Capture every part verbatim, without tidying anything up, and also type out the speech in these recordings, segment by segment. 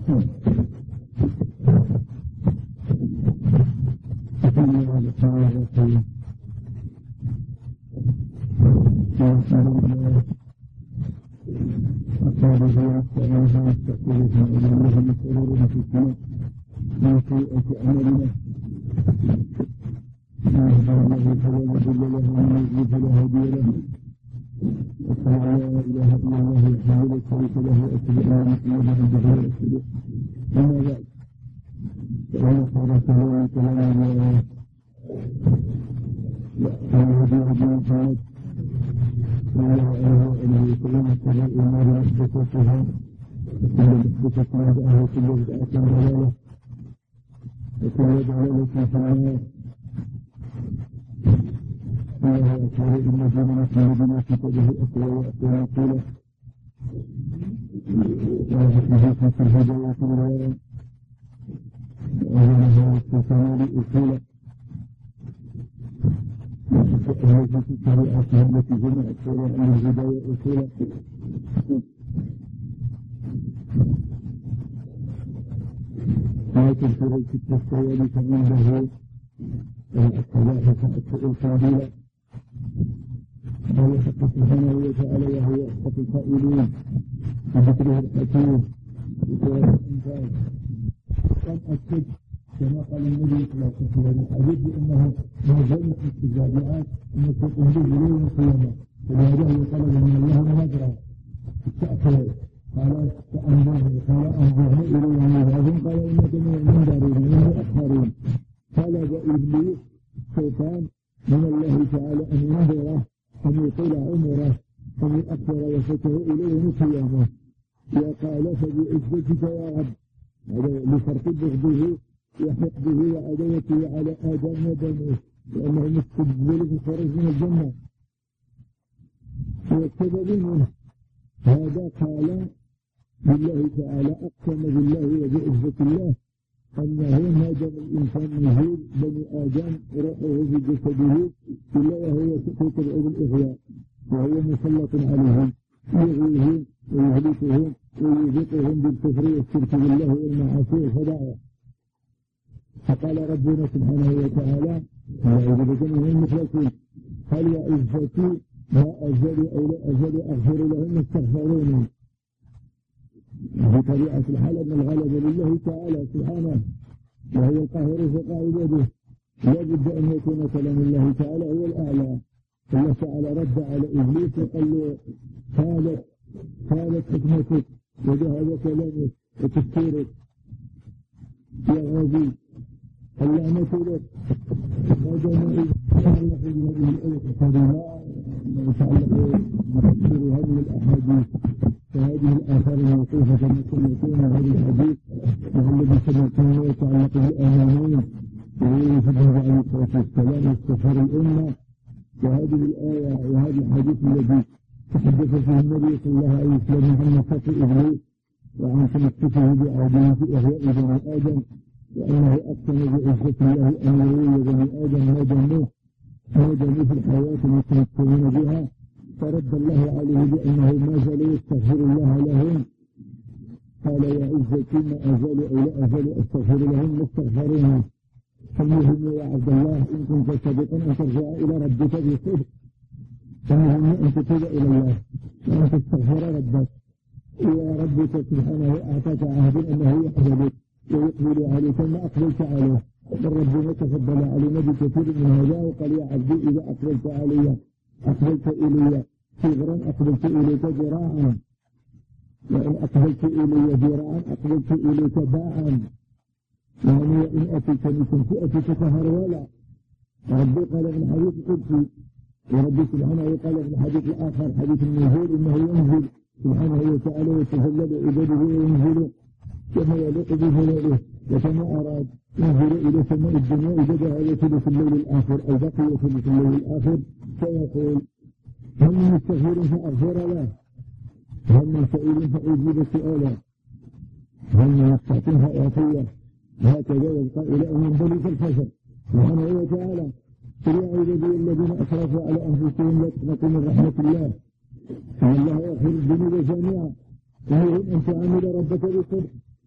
إن الله يغفر الذنوب جميعا ويريد أن تعامل ربك بصدق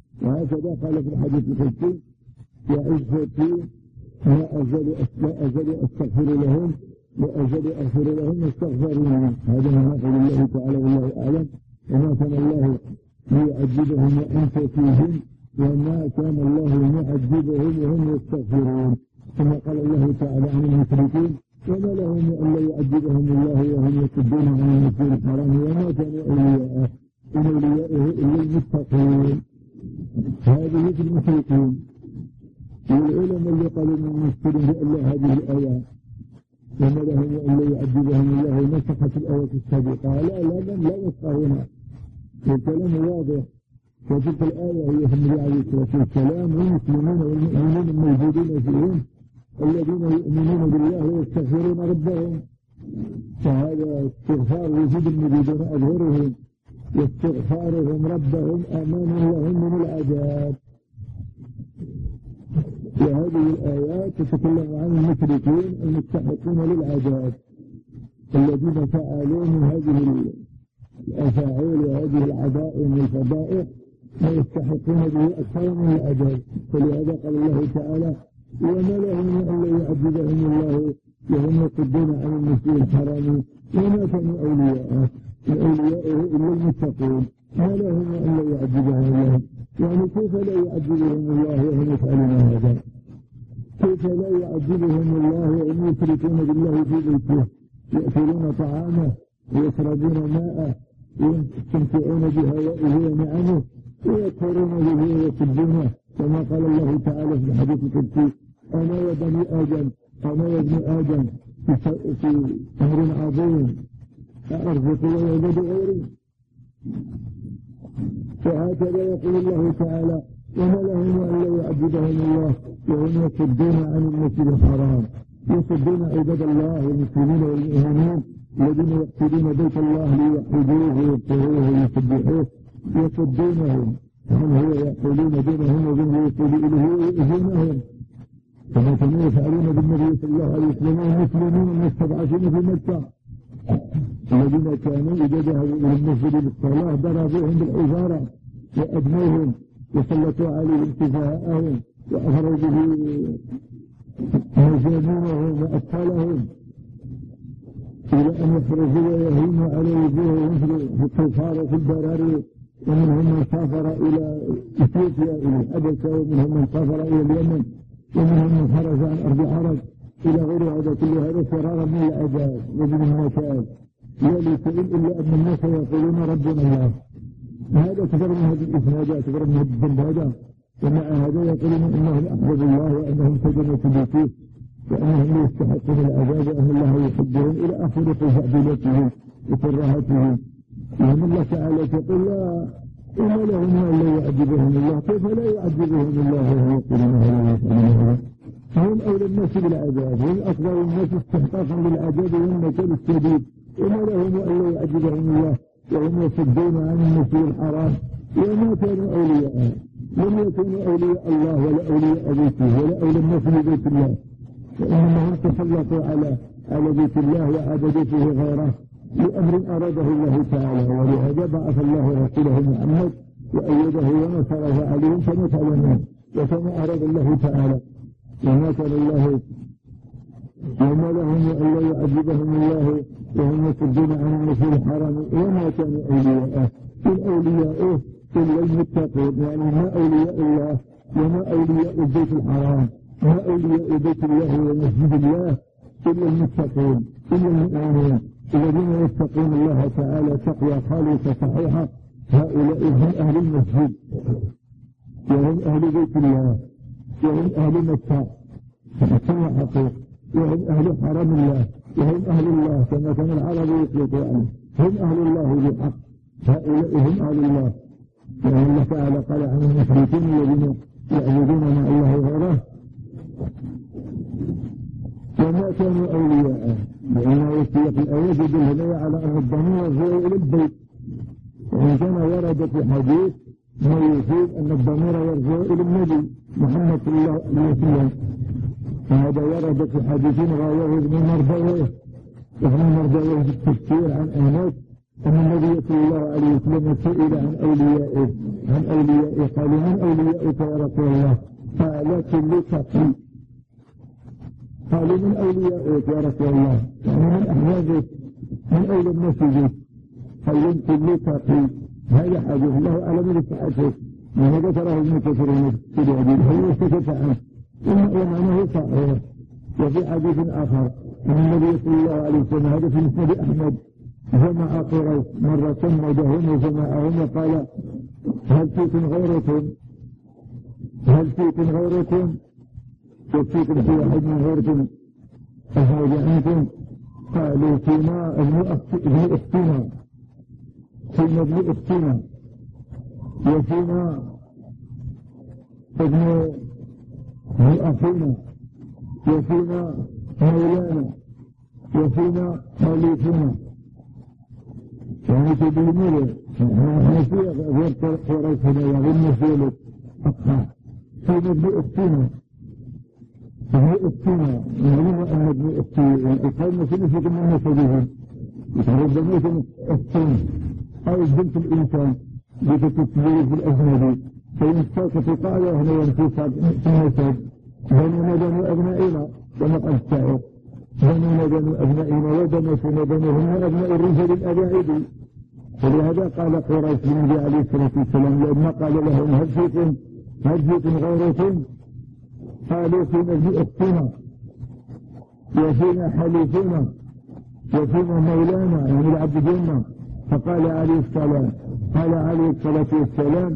وهكذا قال في الحديث القدسي يا عزتي لا أزال لا أزال أستغفر لهم لا أزال أغفر لهم واستغفروني. هذا ما قول الله تعالى والله أعلم. وما كان الله ليعذبهم وأنت فيهم وما كان الله معذبهم وهم يستغفرون. ثم قال الله تعالى عن المشركين وما لهم ألا يعذبهم الله وهم يصدون عن المسجد الحرام وما كانوا أولياءه إن أولياءه إلا المتقون. هذه في المشركين. والعلماء اللي قالوا من المسلمين بأن هذه الآيات وما لهم ألا يعذبهم الله نسخت الآية السابقة. لا لا لا يفقهونها. الكلام واضح. فتلك الآية هي في النبي عليه الصلاة والسلام والمسلمين والمؤمنين الموجودين فيهم الذين يؤمنون بالله ويستغفرون ربهم. فهذا استغفار وجود النبي دون أظهرهم واستغفارهم ربهم أمان لهم من العذاب. وهذه الآيات تتكلم عن المشركين المستحقين للعذاب الذين فعلوا من هذه الأفاعيل وهذه العظائم والفضائح ما يستحقون به أكثر من العذاب. فلهذا قال الله تعالى وما لهم ألا يعذبهم الله وهم يصدون عن المسجد الحرام وما كانوا أولياءه إن أولياءه إلا المتقون. ما لهم ألا يعذبهم الله يعني كيف لا يعذبهم الله وهم يفعلون هذا؟ كيف لا يعذبهم الله وهم يشركون بالله في بيته يأكلون طعامه ويشربون ماءه ويستمتعون بهوائه ونعمه ويكفرون به ويصدونه كما قال الله تعالى في الحديث القدسي أنا يا بني آدم أنا يا ابن آدم في أمر عظيم أرزق ويعبد غيري. فهكذا يقول الله تعالى وما لهم ألا يعذبهم الله وهم يصدون عن المسجد الحرام يصدون عباد الله والمسلمين والمؤمنين الذين يقصدون بيت الله ليوحدوه ويذكروه ويسبحوه يصدونهم هم هو يقولون بينهم وبين الوصول إليه ويؤذونهم كما كانوا يفعلون بالنبي صلى الله عليه وسلم والمسلمين المستضعفين في مكة الذين كانوا إذا ذهبوا إلى المسجد للصلاة ضربوهم بالحجارة وأدنوهم وسلطوا عليهم سفهاءهم وأخرجوا به مجانينهم وأطفالهم إلى أن يخرجوا ويهيموا على وجوههم في الكفار وفي البراري. ومنهم من سافر إلى إثيوبيا إلى الحبشة ومنهم من سافر إلى اليمن ومنهم من خرج عن أرض العرب إلى غير هذا كل هذا فرارا من العذاب ومن المكائد لا لشيء إلا أن الناس يقولون ربنا الله. هذا كبر من هذه الإسنادات كبر من هذه الذنب. ومع هذا يقولون أنهم أحبب الله وأنهم سجنوا في بيته وأنهم يستحقون العذاب وأن الله يحبهم إلى آخر قذعبلتهم وكراهتهم. وأن الله تعالى يقول لا إما لهم ألا يعذبهم الله كيف لا يعذبهم الله وهو يقولون هذا ويفعلون. هم أولى الناس بالعذاب هم أكبر الناس استحقاقا للعذاب والنكال الشديد. وما لهم ألا يعذبهم الله وهم يصدون عن المسجد الحرام وما كانوا أولياء لم يكونوا أولياء الله ولا أولياء بيته ولا أولى الناس ببيت الله وإنهم تسلطوا على على بيت الله وعبدوا فيه غيره لأمر أراده الله تعالى. ولهذا بعث الله رسوله محمد وأيده ونصره عليهم كما تعلمون وكما أراد الله تعالى. وما كان الله وما لهم ألا يعذبهم الله وهم يصدون عن المسجد الحرام وما كانوا أولياءه إن أولياؤه إلا المتقون. يعني ما أولياء الله وما أولياء البيت الحرام ما أولياء بيت الله ومسجد الله إلا المتقون إلا المؤمنين الذين يتقون الله تعالى تقوى خالصة صحيحة. هؤلاء هم أهل المسجد وهم أهل بيت الله وهم أهل مكة كما حقوق وهم أهل حرم الله وهم أهل الله كما كان العرب يطلقوا عنه هم أهل الله بالحق. هؤلاء هم أهل الله. لأن الله تعالى قال عن المشركين الذين يعبدون مع الله غيره وما كانوا أولياءه. لأنه يستيق الآيات يدل على أن الضمير هو إلى البيت. وإن كان ورد في حديث ما يفيد أن الضمير يرجع إلى النبي محمد صلى الله عليه وسلم. وهذا ورد في حديث رواه ابن مردويه ابن مردويه في التفسير عن أنس أن النبي صلى الله عليه وسلم سئل عن أوليائه عن أوليائه قالوا من أوليائك يا رسول الله؟ قال كل تقي. قالوا من أوليائك يا رسول الله؟ يعني من أحبابك من أولى الناس بك؟ قالوا كل تقي. هذا حديث له أعلم لصحته من ذكره ابن كثير في الحديث هو سكت عنه ومعناه صحيح. وفي حديث آخر أن النبي صلى الله عليه وسلم هذا في مسند أحمد جمع قريش مرة مدهم وجمعهم وقال هل فيكم غيركم؟ هل فيكم غيركم؟ وفيكم في واحد من غيركم أزواج عنكم؟ قالوا فينا ابن أختنا فينا ابن أختنا وفينا ابن أخينا وفينا مولانا وفينا خليفنا. يعني تبينوا نحن في غير قريشنا وغير مسؤولة أقحى فينا ابن أختنا ابن أختنا نعلم أن ابن أختي القوم سنفق من نسبهم يتردموا من أختين أو بنت الإنسان بتتسبيل في الأجنبي فإن استوقف قاعدة هنا ينفيص في النسب بنوا ندنوا أبنائنا ونقل الشاعر بنوا ندنوا أبنائنا ودنسوا ندنهم أبناء الرجل الأباعد. ولهذا قال قريش للنبي عليه الصلاة والسلام لما قال لهم هل فيكم هل فيكم غيركم؟ قالوا فينا ابن أختنا وفينا حليفنا وفينا مولانا يعني العبد ديننا. فقال عليه السلام قال عليه الصلاة والسلام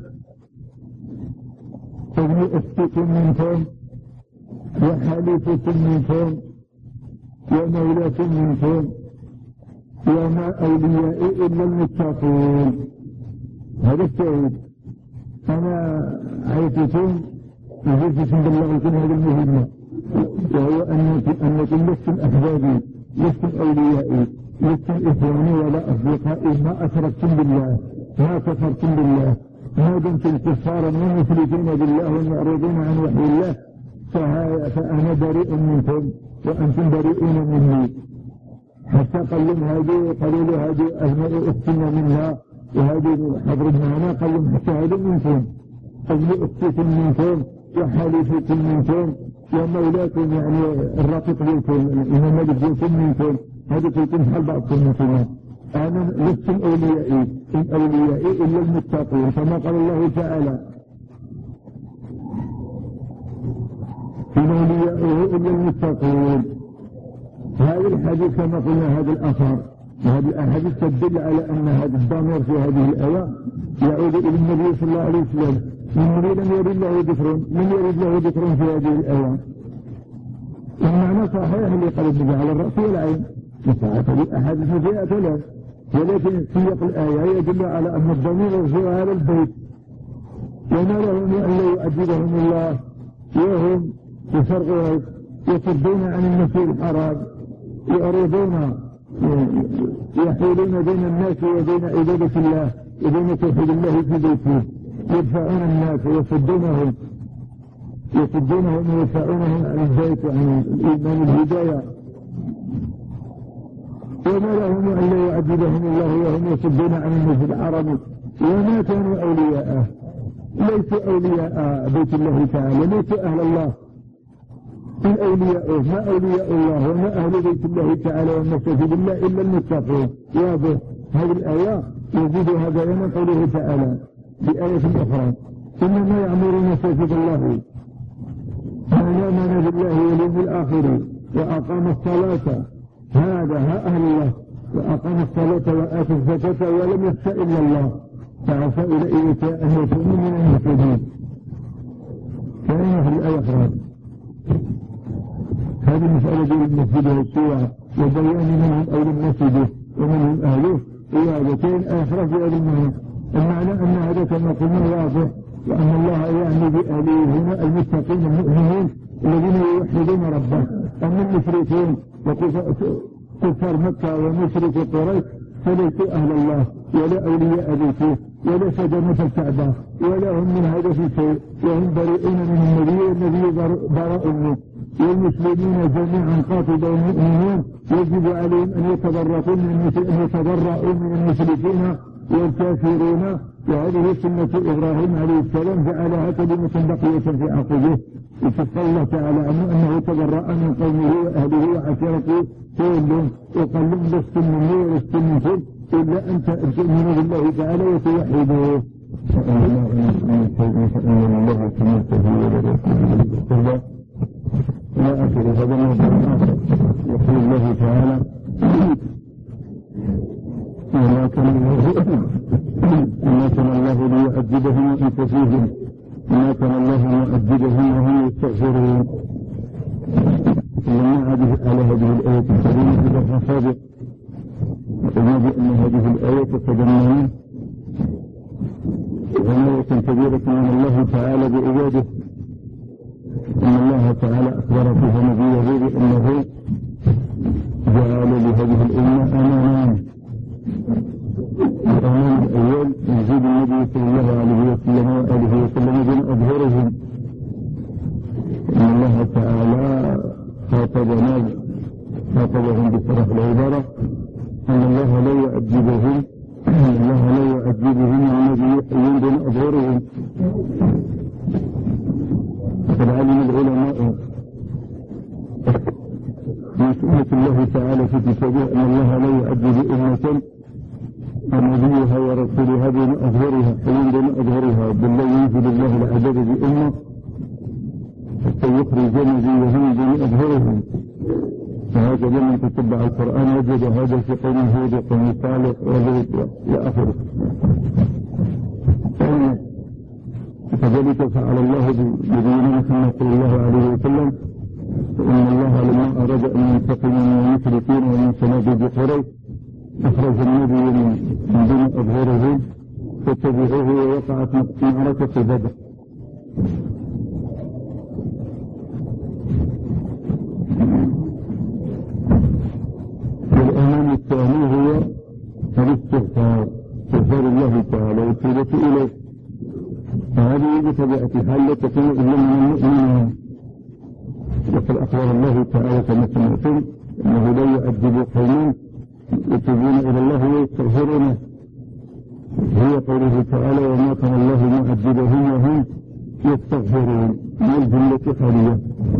ابن أختكم منكم وحليفكم منكم ومولاكم منكم وما أوليائي إلا المتقون. هذا الشهيد. أنا عيتكم وجدتكم بلغكم هذه المهمة وهو أنكم لستم أحبابي لستم أوليائي لستم إخواني ولا أصدقائي ما أشركتم بالله ما كفرتم بالله ما دمتم كفارا ومشركين بالله ومعرضين عن وحي الله فأنا بريء منكم وأنتم بريئون مني. حتى قال لهم هذه قالوا له هذه أبناء أختنا منها وهذه حضرت معنا قال لهم حتى هذا منكم أبناء أختكم منكم وحليفكم منكم ومولاكم يعني الرقيق لكم الإمام مالك لكم منكم هذا كلكم حال بعضكم منكم. أنا لستم أوليائي إن أوليائي إلا المتقون كما قال الله تعالى إن أوليائه إلا المتقون. هذا الحديث كما قلنا هذا الأثر وهذه الأحاديث تدل على أن هذا الضمير في هذه الآية يعود إلى النبي صلى الله عليه وسلم من لم يرد له ذكر من يرد له ذكر في هذه الآية. المعنى صحيح اللي قال النبي على الرأس والعين مساعدة الأحاديث فيها ثلاث ولكن سياق الآية يدل على أن الضمير يرجع على البيت وما لهم أن لا يؤدبهم الله وهم يفرقون يصدون عن المسجد الحرام يعرضون يحولون بين الناس وبين عبادة الله وبين توحيد الله في بيته يدفعون الناس ويصدونهم يصدونهم ويدفعونهم عن البيت وعن الإيمان الهداية وما لهم أن لا يعذبهم الله وهم يصدون عن المسجد الحرام وما كانوا أولياءه ليسوا أولياء بيت الله تعالى ليسوا أهل الله من أولياءه ما أولياء الله وما أهل بيت الله تعالى والمساجد الله إلا المتقون. واضح. هذه الآية يزيد هذا من قوله تعالى بآية أخرى إنما يعمر مساجد الله من آمن بالله واليوم الآخر وأقام الصلاة هذا ها أهل الله وأقام الصلاة وآتى الزكاة ولم يخشى إلا الله فعسى أولئك أن يكونوا من المهتدين. كان في الآية أخرى هذه مسألة المسجد والسوى وبيان منهم أول المسجد ومنهم أهله ويابتين آخر في هذا المعنى. المعنى أن هذا كما قلنا واضح وأن الله يعني بأهله هنا المتقين المؤمنين الذين يوحدون ربه. أما المشركين وكفار مكة ومشرك قريش فليسوا أهل الله ولا أولياء بيته ولا سجنة الكعبة ولا هم من هذا في شيء وهم بريئون من النبي والنبي براء منه والمسلمين جميعا قاطبة المؤمنين يجب عليهم أن يتبرؤوا من أن يتبرؤوا من المشركين والكافرين، وهذه سنة إبراهيم عليه السلام جعلها كلمة بقية في عقبه. وتقول الله تعالى عنه أنه تبرأ من قومه وأهله وعشيرته كلهم، وقال لهم لست مني ولست منكم إلا أن تؤمنوا بالله تعالى وتوحدوه. لا أخر هذا الموضوع. يقول الله تعالى وما كان الله وما كان الله ليعذبهم وأنت فيهم وما كان الله ليعذبهم وهم يستغفرون. لما هذه على هذه الآية الكريمة إلى الصادق وقلنا بأن هذه الآية تتضمن عناية كبيرة من الله تعالى بعباده. إن الله تعالى أخبر فيها نبيه بأنه جعل لهذه الأمة أمانا. الأمان الأول يزيد النبي صلى الله عليه وسلم وآله وسلم بين أظهرهم. إن الله تعالى خاطبنا خاطبهم بصرف العبارة أن الله لا يعذبهم أن الله لا يعذبهم والنبي يحيون بين أظهرهم. وقد علم العلماء من سنة الله تعالى في كتابه أن الله لا يعذب أمة نبيها ورسولها بين أظهرها حين بين أظهرها، بل لا ينزل الله العذاب بأمة حتى يخرج نبيهم بين أظهرهم. فهذا لمن تتبع القرآن وجد هذا في قوم هود وقوم صالح ولوط إلى آخره. كذلك فعل الله بنبينا محمد صلى الله عليه وسلم. فإن الله لما أراد أن ينتقم من المشركين ومن صناديد قريش أخرج النبي من بين أظهرهم فاتبعوه ووقعت معركة بدر. والأمان الثاني هو الاستغفار، استغفار الله تعالى والتوبة إليه. فهذه بطبيعة الحال لا تكون إلا من المؤمنين. وقد أخبر الله تعالى كما سمعتم أنه لا يعذب قوما يتوبون إلى الله ويستغفرونه. هي قوله تعالى وما كان الله معذبهم وهم يستغفرون من الجملة خالية.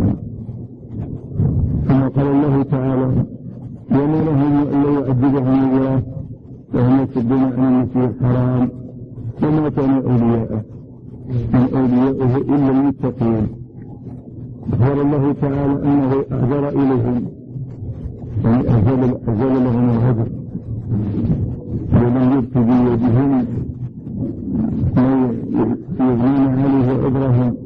ثم قال الله تعالى وما لهم إلا يعذبهم الله وهم يصدون عن المسجد الحرام وما كان أولياءه من أوليائه إلا المتقين. أخبر الله تعالى أنه أعذر إليهم يعني أزال, أزال لهم الغضب ولم يبت بيدهم ما يغنون عليه عذرهم.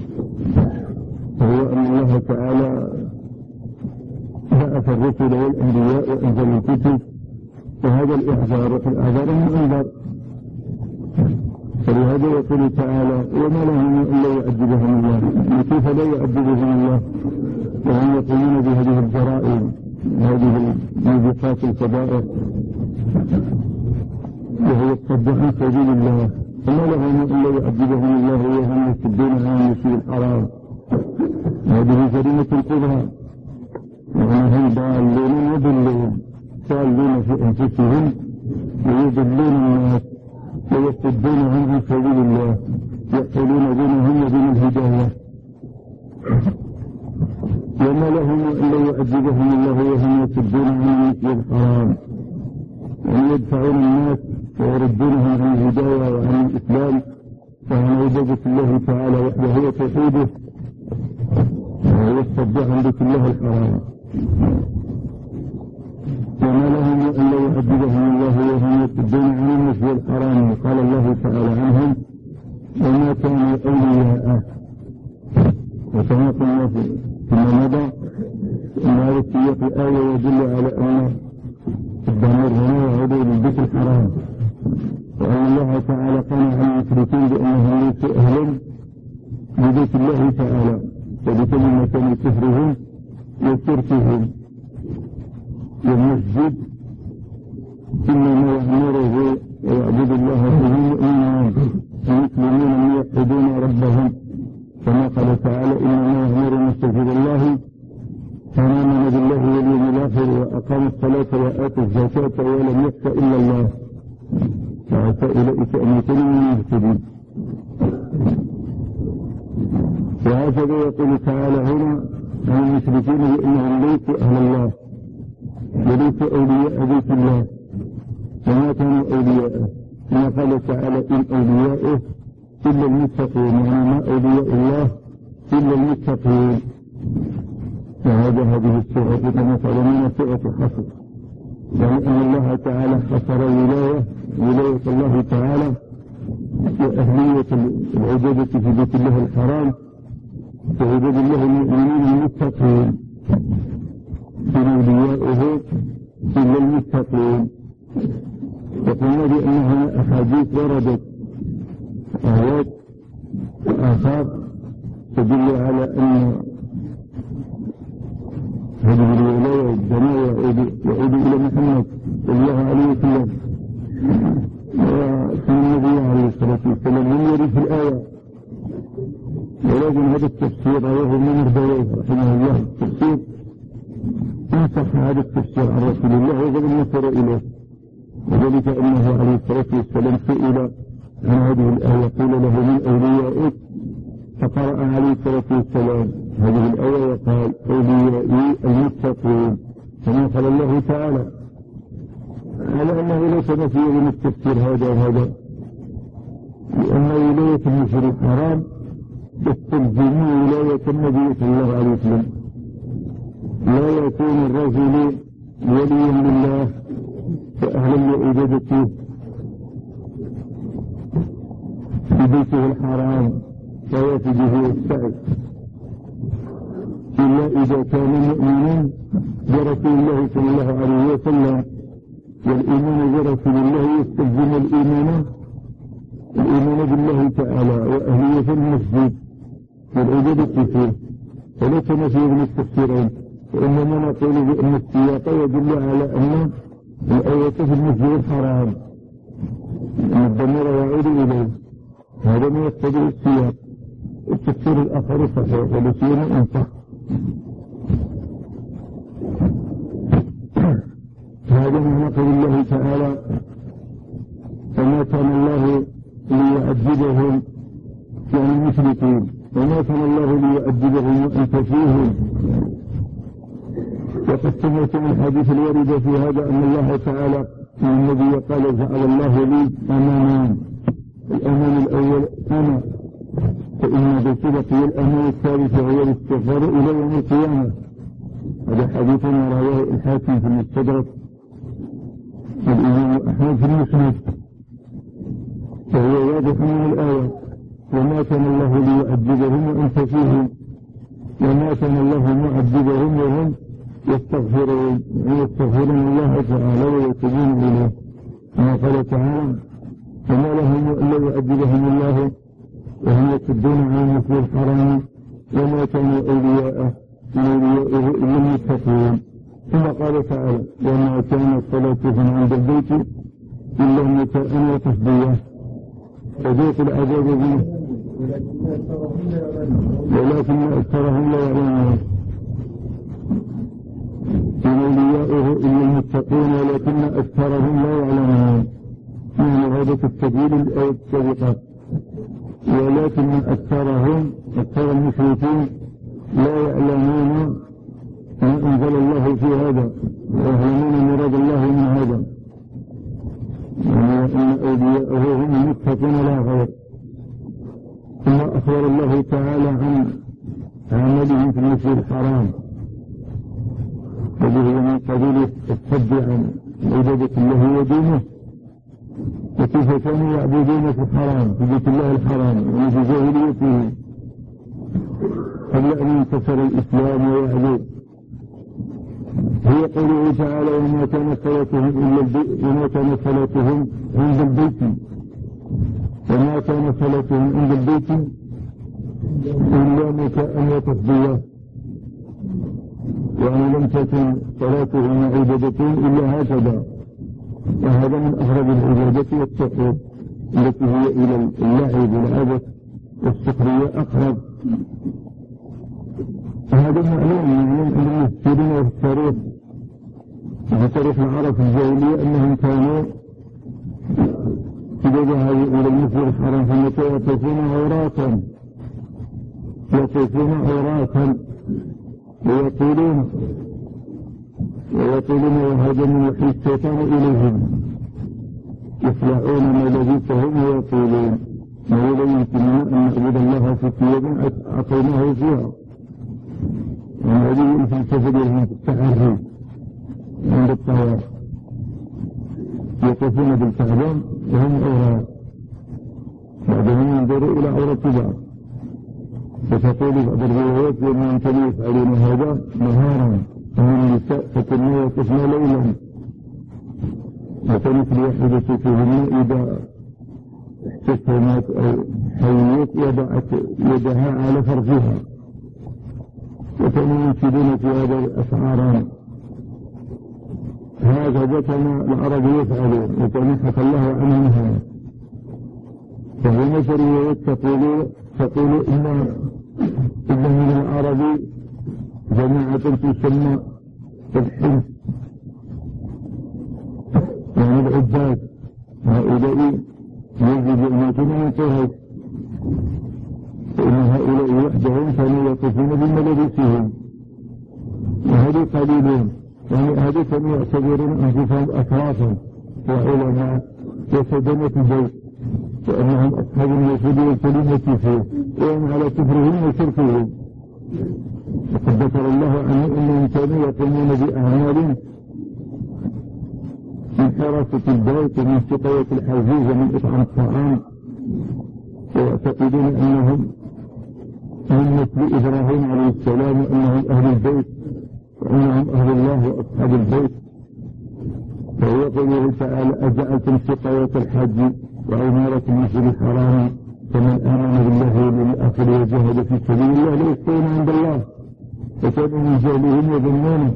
وهو أن الله تعالى بعث الرسل والأنبياء وأنزل الكتب، وهذا الإعذار وفي الأعذار المنذر. فلهذا يقول تعالى وما لهم إلا يعذبهم الله. كيف لا يعذبهم الله وهم يقومون بهذه الجرائم هذه الموبقات الكبائر وهو الصد عن سبيل الله. وما لهم إلا يعذبهم الله وهم يصدون عن المسجد الحرام. هذه جريمة كبرى وهم ضالون يضلون ضالون في أنفسهم ويضلون الناس ويصدونهم عن سبيل الله يحصلون بينهم وبين الهداية. وما لهم إلا يعذبهم الله وهم يصدون عن المسجد الحرام وأن يدفعون الناس ويردونهم عن الهداية وعن الإسلام وعن عبادة الله تعالى وحده وتوحيده ويصد عن بيت الله الحرام. وما لهم إلا يعذبهم الله وهم يصدون عن المسجد الحرام. قال الله تعالى عنهم وما كانوا أولياءه. وكما قلنا فيما مضى أن هذا السياق الآية يدل على أن الضمير هنا يعود للبيت الحرام، وأن الله تعالى قال عن المشركين بأنهم ليسوا أهلا لبيت الله تعالى وبكل كان كفرهم وشركهم. والمسجد إنما يأمره ويعبد الله به المؤمنون المسلمون أن يعبدون ربهم كما قال تعالى إنما يأمر مسجد الله وهكذا يقول تعالى هنا عن المشركين بأنهم ليسوا أهل الله وليسوا أولياء بيت الله وما كانوا أولياءه، كما قال تعالى إن أولياؤه إلا المتقون، يعني ما أولياء الله إلا المتقين. وهذا هذه الصورة كما تعلمون صورة حصر، يعني أن الله تعالى حصر ولاية ولاية الله تعالى وأهلية العبادة في بيت الله الحرام وعباد الله المؤمنين المتقين، إن أولياؤه إلا المتقين. وقلنا بأنها أحاديث وردت آيات وآثار تدل على أن هذه الولاية والجماعة يعود إلى محمد صلى الله عليه وسلم، وكان النبي عليه الصلاة والسلام لم يرد في الآية، ولكن هذا التفسير رواه ابن مردويه رحمه الله التفسير إن صح هذا التفسير عن رسول الله وقد نصر إليه، وذلك أنه عليه الصلاة والسلام سئل عن هذه الآية قيل له من أوليائك، فقرأ عليه الصلاة والسلام هذه الآية وقال أوليائي المتقون، كما قال الله تعالى، على أنه ليس نفي من التفسير هذا وهذا، لأن ولاية المشرك الحرام تستلزم ولاية النبي صلى الله عليه وسلم. لا يكون الرجل وليا لله وأهلا لعبادته في بيته الحرام ويفده السعي إلا إذا كان مؤمنا برسول الله صلى الله عليه وسلم، والإيمان برسول الله يستلزم الإيمان الإيمان بالله تعالى وأهلية المسجد والعبادة فيه، وليس نفي من التفسيرين، وإنما نقول بأن السياق يدل على أن الآية في المسجد الحرام أن الضمير يعود إليه، هذا ما يقتضي السياق. التفسير الآخر صحيح ولسينا إن صح. هذا معنى قول الله تعالى وما كان الله ليعذبهم يعني المشركين، وما كان الله ليعذبهم وأنت فيهم. وقد سمعت من الحديث الوارد في هذا أن الله تعالى من النبي قال جعل الله لي أمامان، الأمان الأول أنا، فإن بصدق الأمان الثالث هو الاستغفار إلى يوم القيامة. هذا حديث رواه الحاكم في المستدرك والإمام أحمد في المسند، فهو واضح من الآية وما كان الله ليعذبهم وأنت فيهم، وما كان الله معذبهم وهم يستغفرون ويستغفرون الله تعالى ويتوبون إليه، كما قال تعالى وما لهم إلا يعذبهم الله وهم يصدون عن المسجد الحرام وما كانوا أولياءه أولياءه إلا المتقون. ثم قال تعالى وما كانت صلاتهم عند البيت إلا مكاء وتصدية فذوق العذاب به ولكن أكثرهم لا يعلمون. إن أولياؤه إلا المتقون ولكن أكثرهم لا يعلمون، من هذا التدليل الآية السابقة، ولكن أكثرهم أكثر المشركين لا يعلمون ما أنزل الله في هذا ويعلمون مراد الله من هذا، يعني أن أولياءه هم المتقون لا غير. ثم أخبر الله تعالى عن عملهم في المسجد الحرام، وهذه من قبيل الصد عن عبادة الله ودينه، وكيف كانوا يعبدون في الحرام في بيت الله الحرام وفي جاهليته قبل أن ينتصر الإسلام ويعبد. هي قوله تعالى وما كان صلاتهم إلا البيت وما كان صلاتهم عند البيت وما كان صلاتهم عند البيت إلا مكاء وتصدية، يعني لم تكن صلاتهم عبادتهم إلا هكذا. وهذا من أغرب العبادة والتقوى التي هي إلى اللعب والعبث والسخرية أقرب. هذا معلوم من المفسرين وفي التاريخ وفي تاريخ العرب في الجاهلية أنهم كانوا إذا ذهبوا إلى المسجد الحرام فيما يطوفون عوراتا يطوفون عراة ويقولون ويقولون وهذا من وحي الشيطان إليهم يخلعون ما لبثهم ويقولون ما لا يمكننا أن نعبد الله في ثياب أعطيناه فيها. وهذه الفلسفة لهم التعري عند الطواف يطوفون بالكعبة وهم عراة بعضهم ينظروا إلى عورة بعض فتقول بعض الروايات لما يمكن يفعلون هذا نهارا ومن النساء فكنا يطوفن ليلا وكانت الواحدة فيهن إذا احتسمت أو حيت وضعت يدها على فرجها وكانوا ينشدون في هذا الأشعار هكذا كان العرب يفعلون وكان حكى الله عنهم هذا. فهناك روايات تقول تقول إن إن من العرب جماعة تسمى الحنس يعني العباد هؤلاء يجدون من قريش فإن هؤلاء وحدهم كانوا يقفون بملابسهم وهذه قليلون يعني هذه كانوا يعتبرون أنفسهم أشرافا وعلماء وسدنة البيت وأنهم أصحاب الوجود والكلمة فيه وهم على كفرهم وشركهم. وقد ذكر الله عنه أنهم كانوا يقومون بأعمال من حراسة البيت ومن سقاية الحجيج ومن إطعام الطعام ويعتقدون أنهم من مثل إبراهيم عليه السلام وأنهم أهل البيت وأنهم أهل الله وأصحاب البيت. فهو قوله تعالى أجعلتم سقاية الحج وعمارة المسجد الحرام فمن آمن بالله واليوم الآخر وجاهد في سبيل الله لا يستوون عند الله. فكانوا من جهلهم يظنون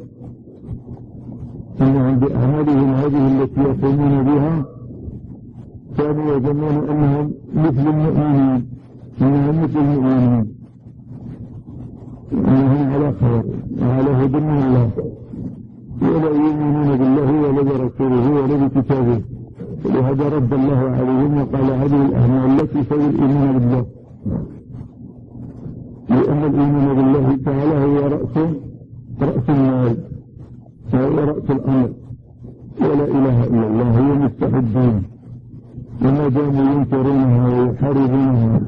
أنهم بأعمالهم هذه التي يقومون بها كانوا يظنون أنهم مثل المؤمنين أنهم مثل المؤمنين أنهم على خير وعلى هدى من الله ولا يؤمنون بالله ولا برسوله ولا بكتابه. ولهذا رد الله عليهم وقال هذه الأعمال التي تساوي الإيمان بالله لأن الإيمان بالله تعالى هو رأس رأس المال وهو رأس الأمر ولا إله إلا الله هو مفتاح الدين. وما داموا ينكرونها ويحاربونها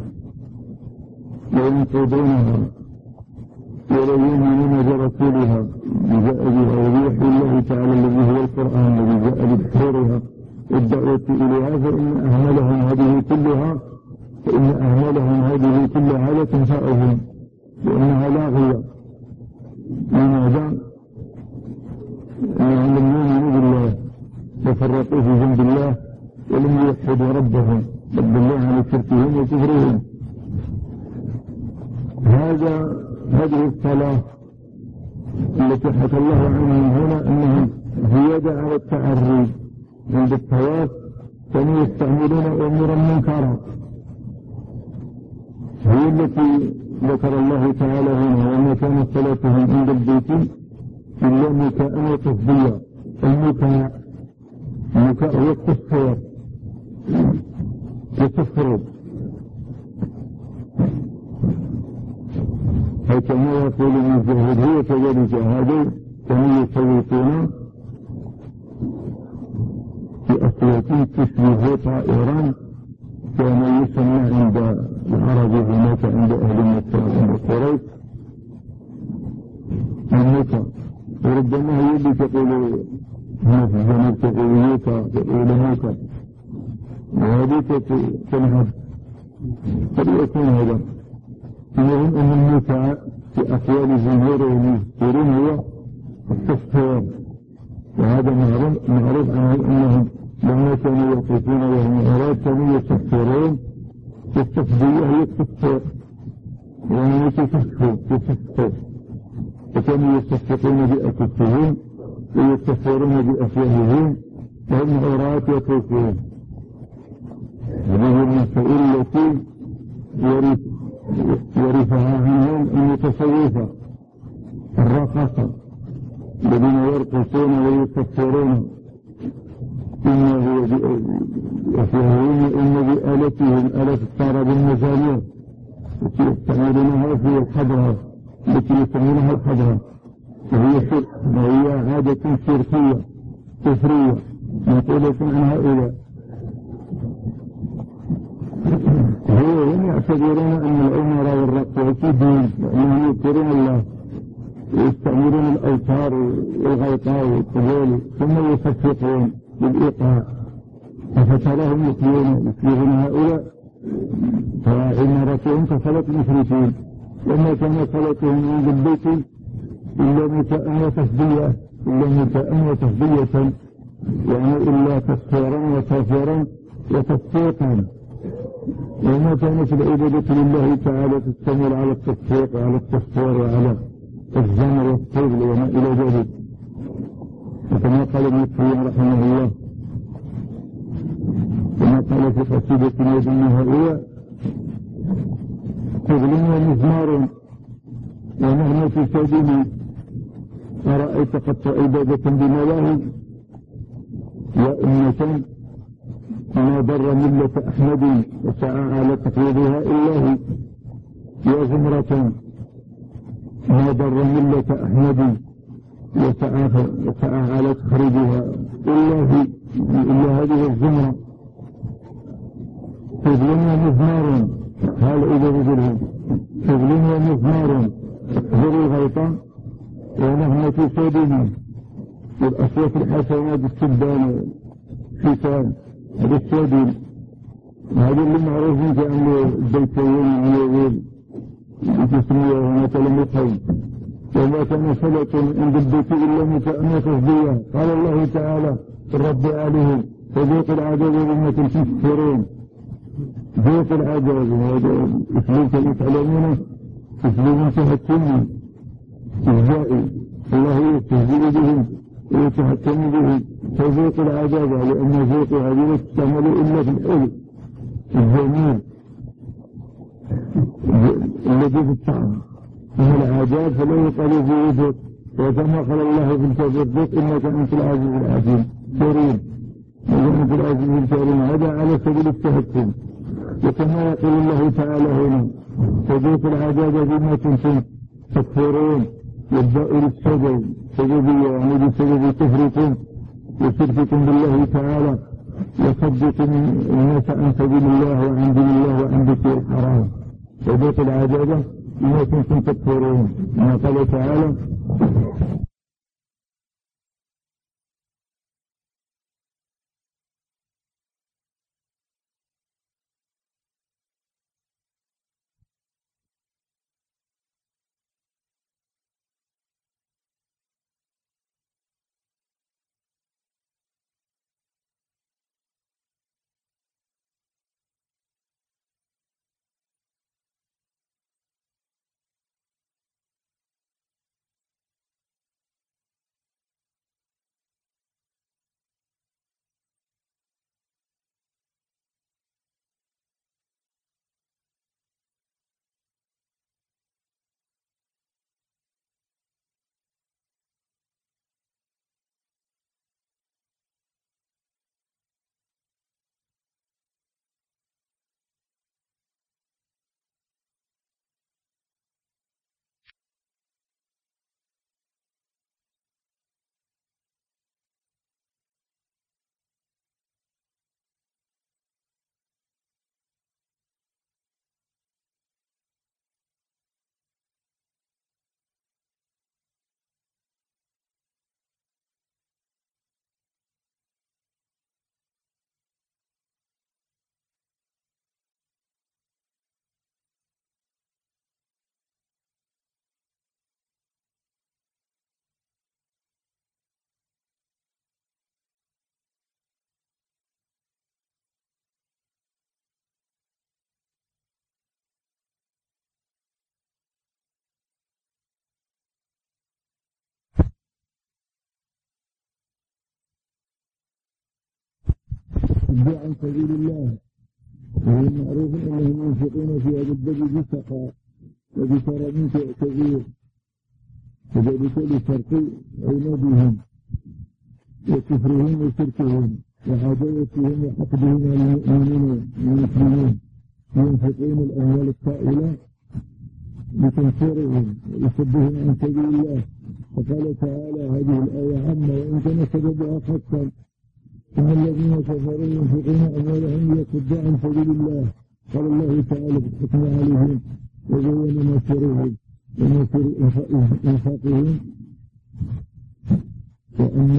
وينقضونها ولا يؤمنون برسولها جاء بها وبوحي الله تعالى الذي هو القرآن الذي جاء بتحريرها والدعوة إليها فإن أعمالهم هذه كلها فإن أعمالهم هذه كلها لا تنفعهم لأنها لاغية. لماذا؟ لأنهم لم يؤمنوا بالله وفرطوا في جنب الله ولم يوحدوا ربهم رب الله على شركهم وكفرهم. هذا هذه الصلاة التي حكى الله عنهم هنا أنهم زيادة على التعري عند الطواف كانوا يستعملون أمورا منكرة هي التي ذكر الله تعالى هنا وما كان صلاتهم عند البيت إلا مكاء وتصديا. المكاء المكاء هو التصفير والتصفير كما يقول المجاهد هو كذلك هذا كانوا يسوقون في أصوات تشبه طائرا كان يسمى عند العرب هناك عند أهل مكة عند قريش المكة وربما هي اللي تقول هنا في الجنوب تقول يوكا تقول موكا وهذه تنهب قد يكون هذا. المهم أن المتع في أقوال جمهورهم يذكرون هو التصفير وهذا معروف معروف عنه أنهم لما كانوا يقفون وهم عراة كانوا يصفرون التصفية هي التصفير يعني يتصفوا يتصفوا فكانوا يصفقون بأكفهم ويتصفرون بأفواههم وهم عراة يطوفون. هذه المسائل التي يرث يرثها عنهم المتصوفة الرقصة الذين يرقصون ويكفرون إما بأفواههم وإما بآلتهم آلة الطرب المزامير التي يستعملونها في الحضرة التي يسمونها الحضرة، وهي شرك وهي عادة شركية كفرية منقولة عن هؤلاء. هم يعتبرون أن العمر والرقص دين، وأنهم يذكرون الله ويستعملون الأوتار والغيطاء والطبول ثم يصفقون بالإيقاع، ففتراهم يسلون يسلون هؤلاء، فعمارتهم كصلاة المشركين، وما كان صلاتهم عند البيت إلا متاء وتفضية إلا متاء وتفضية، يعني إلا تصفيرا وتصفيرا وتصفيقا، وما كانت العبادة لله تعالى تشتمل على التصفيق وعلى التصفير وعلى الزمر والطفل وما إلى ذلك. وكما قال ابن القيم رحمه الله، كما قال في قصيدة يدنها هي طفل ومزمار ونغمة سادم، أرأيت قط عبادة بملاهي يا أمة ما ضر ملة أحمد وسعى على تقليدها إله، يا زمرة ما ضر ملة أحمد وسعى, وسعى على تخريجها إله، إلا هذه الزمرة. تظلم ومزمار، هل إذا بذلهم تظلم ومزمار ذر الغيطان ونهمة سادمين والأصوات الحسنة بالسبان ختان هذا السادين، هذا اللي معروفين كأنه البيتين اليوين بتسمية مثلا القوم. وما كان صلاة عند البيت إلا متاء وتصدية، قال الله تعالى الرب عليهم فذوق العذاب بما كنتم تكفرون. ذوق العذاب هذا اسلوب كما تعلمونه اسلوب تهكمي إجزائي، الله يستهزئ بهم ويتهكم بهم، فذوق العذاب لأن ذوق هذه لا تستعمل إلا في الحلو الجميل الذي في الطعم، أما العذاب فلا يقال فيه ذوق، وكما قال الله في الكتاب الذوق إنك أنت العزيز الحكيم كريم، إنك أنت العزيز الكريم، هذا على سبيل التهكم. وكما يقول الله تعالى هنا فذوق العذاب بما كنتم تكفرون، يبدأ للسبب سببية يعني بسبب كفركم وشرككم بالله تعالى وصدكم الناس عن سبيل الله وعن دين الله وعن ذكر الحرام، وذوق العذاب بما كنتم تكفرون، كما قال تعالى الدعاء عن سبيل الله، وهو معروف أنهم ينفقون في هذا البلد بسخاء وبكرم كبير، وذلك لفرق عنادهم وكفرهم وشركهم وعداوتهم وحقدهم على المؤمنين والمسلمين، ينفقون الأموال الطائلة بتنصيرهم ويصدهم عن سبيل الله. فقال تعالى هذه الآية عامة وإن كان سببها خاصا إن الذين كفروا ينفقون أموالهم ليصدوا عن سبيل الله. قال الله تعالى في الحكم عليهم وبين مصيرهم ومصير إنفاقهم وأن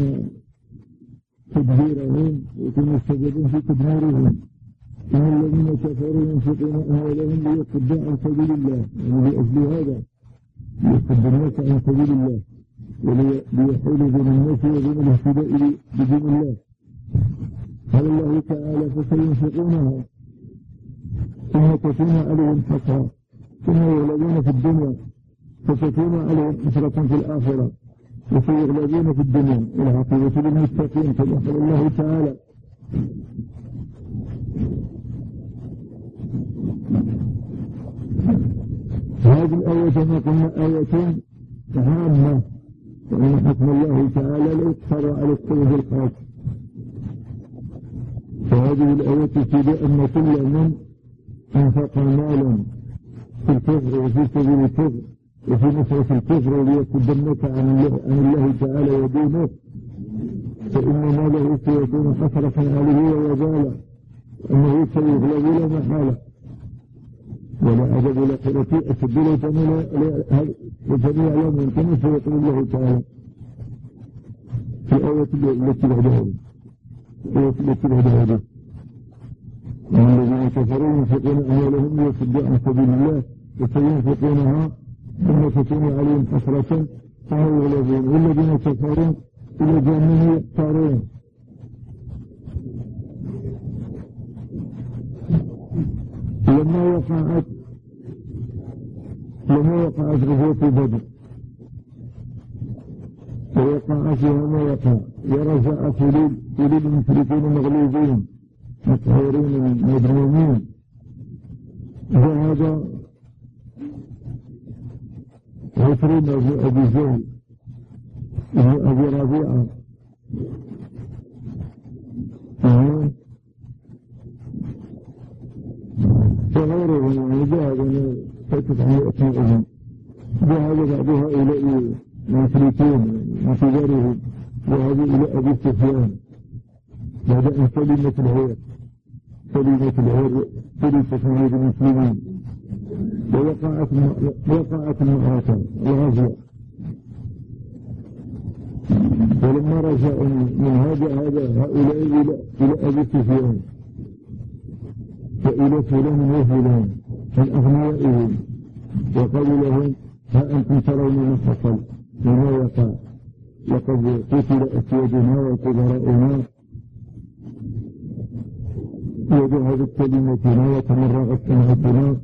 تدبيرهم يكون السبب في تدميرهم. إن الذين كفروا ينفقون أموالهم ليصدوا عن سبيل الله، يعني لأجل هذا ليصد الناس عن سبيل الله وليحولوا بين الناس وبين الاهتداء بدين الله. قال الله تعالى فسينفقونها ثم تكون عليهم حسرة ثم يغلبون في الدنيا فتكون عليهم حسرة في الآخرة وسيغلبون في الدنيا والعاقبة للمتقين كما قال الله تعالى. هذه الآية كما قلنا آية عامة، وإن حكم الله تعالى لا يقتصر على السبب الخاص. فهذه الآية تفيد أن كل من أنفق مالا في الكفر وفي سبيل الكفر وفي نصرة الكفر ليصد الناس عن الله تعالى ودينه فإن ماله سيكون حسرة عليه ووبالا أنه سيغلب لا محالة. ولا عذاب الآخرة أشد له وجميع الأمر كما سيقول الله تعالى في الآية التي بعدها الآية التي بعدها الذين كفروا ينفقون أموالهم ليصدوا عن سبيل الله وسينفقونها ثم تكون عليهم حسرة ثم يغلبون والذين كفروا إلى جهنم يحشرون. لما وقعت لما وقعت غزوة بدر ووقع فيها ما وقع ورجع في المشركين مغلوبين مسحورين مدرومين ذهب عكرمة بن أبي جهل بن أبي ربيعة وغيرهم يعني ذهب فتح أسمائهم ذهب بعض هؤلاء المشركين من كبارهم ذهب إلى أبي سفيان بعد أن سلمت العير سلمت العير سلمت من يد المسلمين ووقعت وقعت المعركة الغزوة. ولما رجعوا من هذا هذا هؤلاء إلى إلى أبي سفيان وإلى فلان وفلان من أغنيائهم وقالوا لهم ها أنتم ترون ما حصل وما وقع لقد قتل أسيادنا وكبراؤنا وذهبت كلمتنا وتمرغت سمعتنا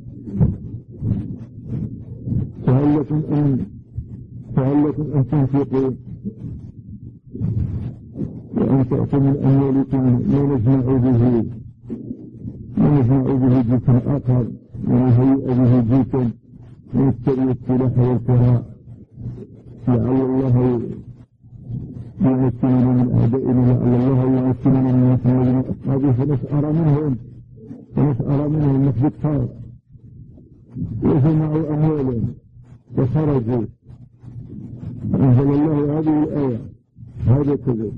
فهل لكم أن فهل لكم أن تنفقوا وأن تأتوا من أموالكم ما نجمع به ما نجمع به جيتا آخر ونهيئ به جيتا ونشتري السلاح والكراء لعل الله يمكننا من أعدائنا لعل الله يمكننا من محمد أصحابه فنسأل منهم فنسأل منهم نخبط خاص وجمعوا أموالهم وخرجوا أنزل الله هذه الآية هذا كذب.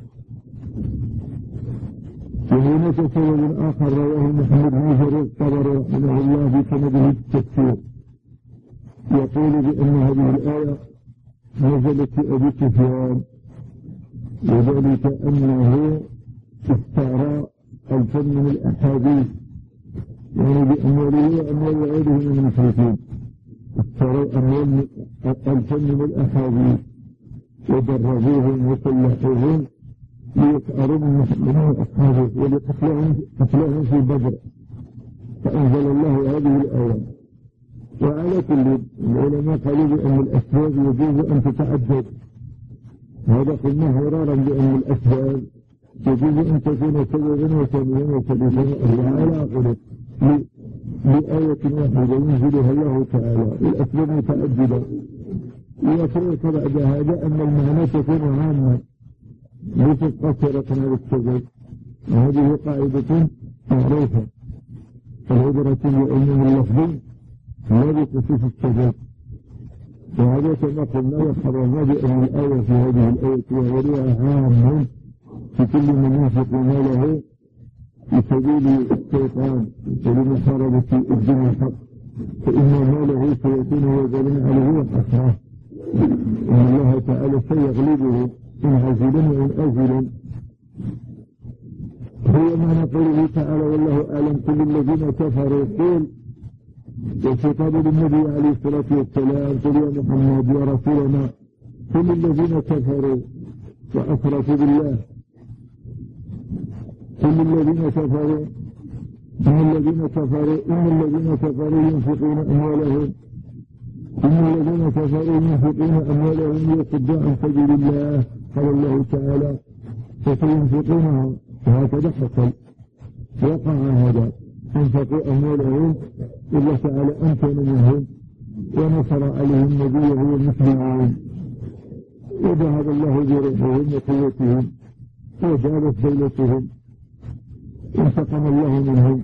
وهناك سبب آخر رواه محمد بن جرير الطبري رحمه الله بسنده التفسير يقول بأن هذه الآية نزلت في أبي سفيان وذلك أنه استعرى ألفا من الأحاديث يعني بأمواله وأموال غيره من المشركين استعروا أموال ألفا من الأحاديث ودربوهم وسلحوهم ليسألوا من أصحابه ولقتلهم في بدر فأنزل الله هذه الآية. وعلى كل العلماء قالوا بأن الأسباب يجوز أن تتعدد هذا قلنا مرارا بأن الأسباب يجوز أن تكون سببا وثانيا وثالثا على آخره لآية واحدة ينزلها الله تعالى الأسباب متعددة. ويفرق بعد هذا أن المعنى تكون عامة ليست قصيرة على السبب وهذه قاعدة معروفة العبرة بعموم اللفظ لا بخصوص السبب. وهذا كما قلنا وحررنا بأن الآية في هذه الآية وغيرها عام في كل من ينفق ماله في سبيل الشيطان ولمحاربة الدين الحق، فإن ماله سيكون وبالا عليه حسرة، إن الله تعالى سيغلبه إن عاجلا وإن آجلا. هو معنى قوله تعالى والله أعلم كل الذين كفروا قل، وخطاب للنبي عليه الصلاة والسلام قل يا محمد يا رسولنا كل الذين كفروا وأشركوا بالله، كل الذين كفروا إن الذين كفروا إن الذين كفروا ينفقون أموالهم إن الذين كفروا ينفقون أموالهم ليصدوا عن سبيل الله، قال الله تعالى فسينفقونها، وهكذا حصل وقع هذا، انفقوا أموالهم الله تعالى أمكن منهم ونصر عليهم نبيه والمسلمين، وذهب الله بروحهم وقوتهم وجابت دولتهم، انتقم الله منهم.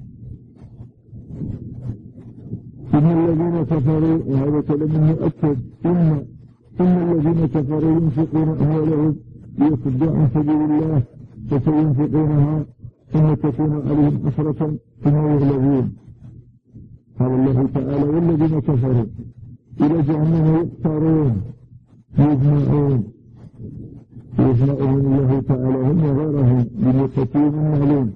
إن الذين كفروا، وهذا كلام مؤكد، إن إن الذين كفروا ينفقون أموالهم ليصدوا عن سبيل الله فسينفقونها ثم تكون عليهم حسرة ثم يغلبون. قال الله تعالى والذين كفروا إلى جهنم يحشرون يجمعون يجمعون الله تعالى هم وغيرهم بمتكين معلوم.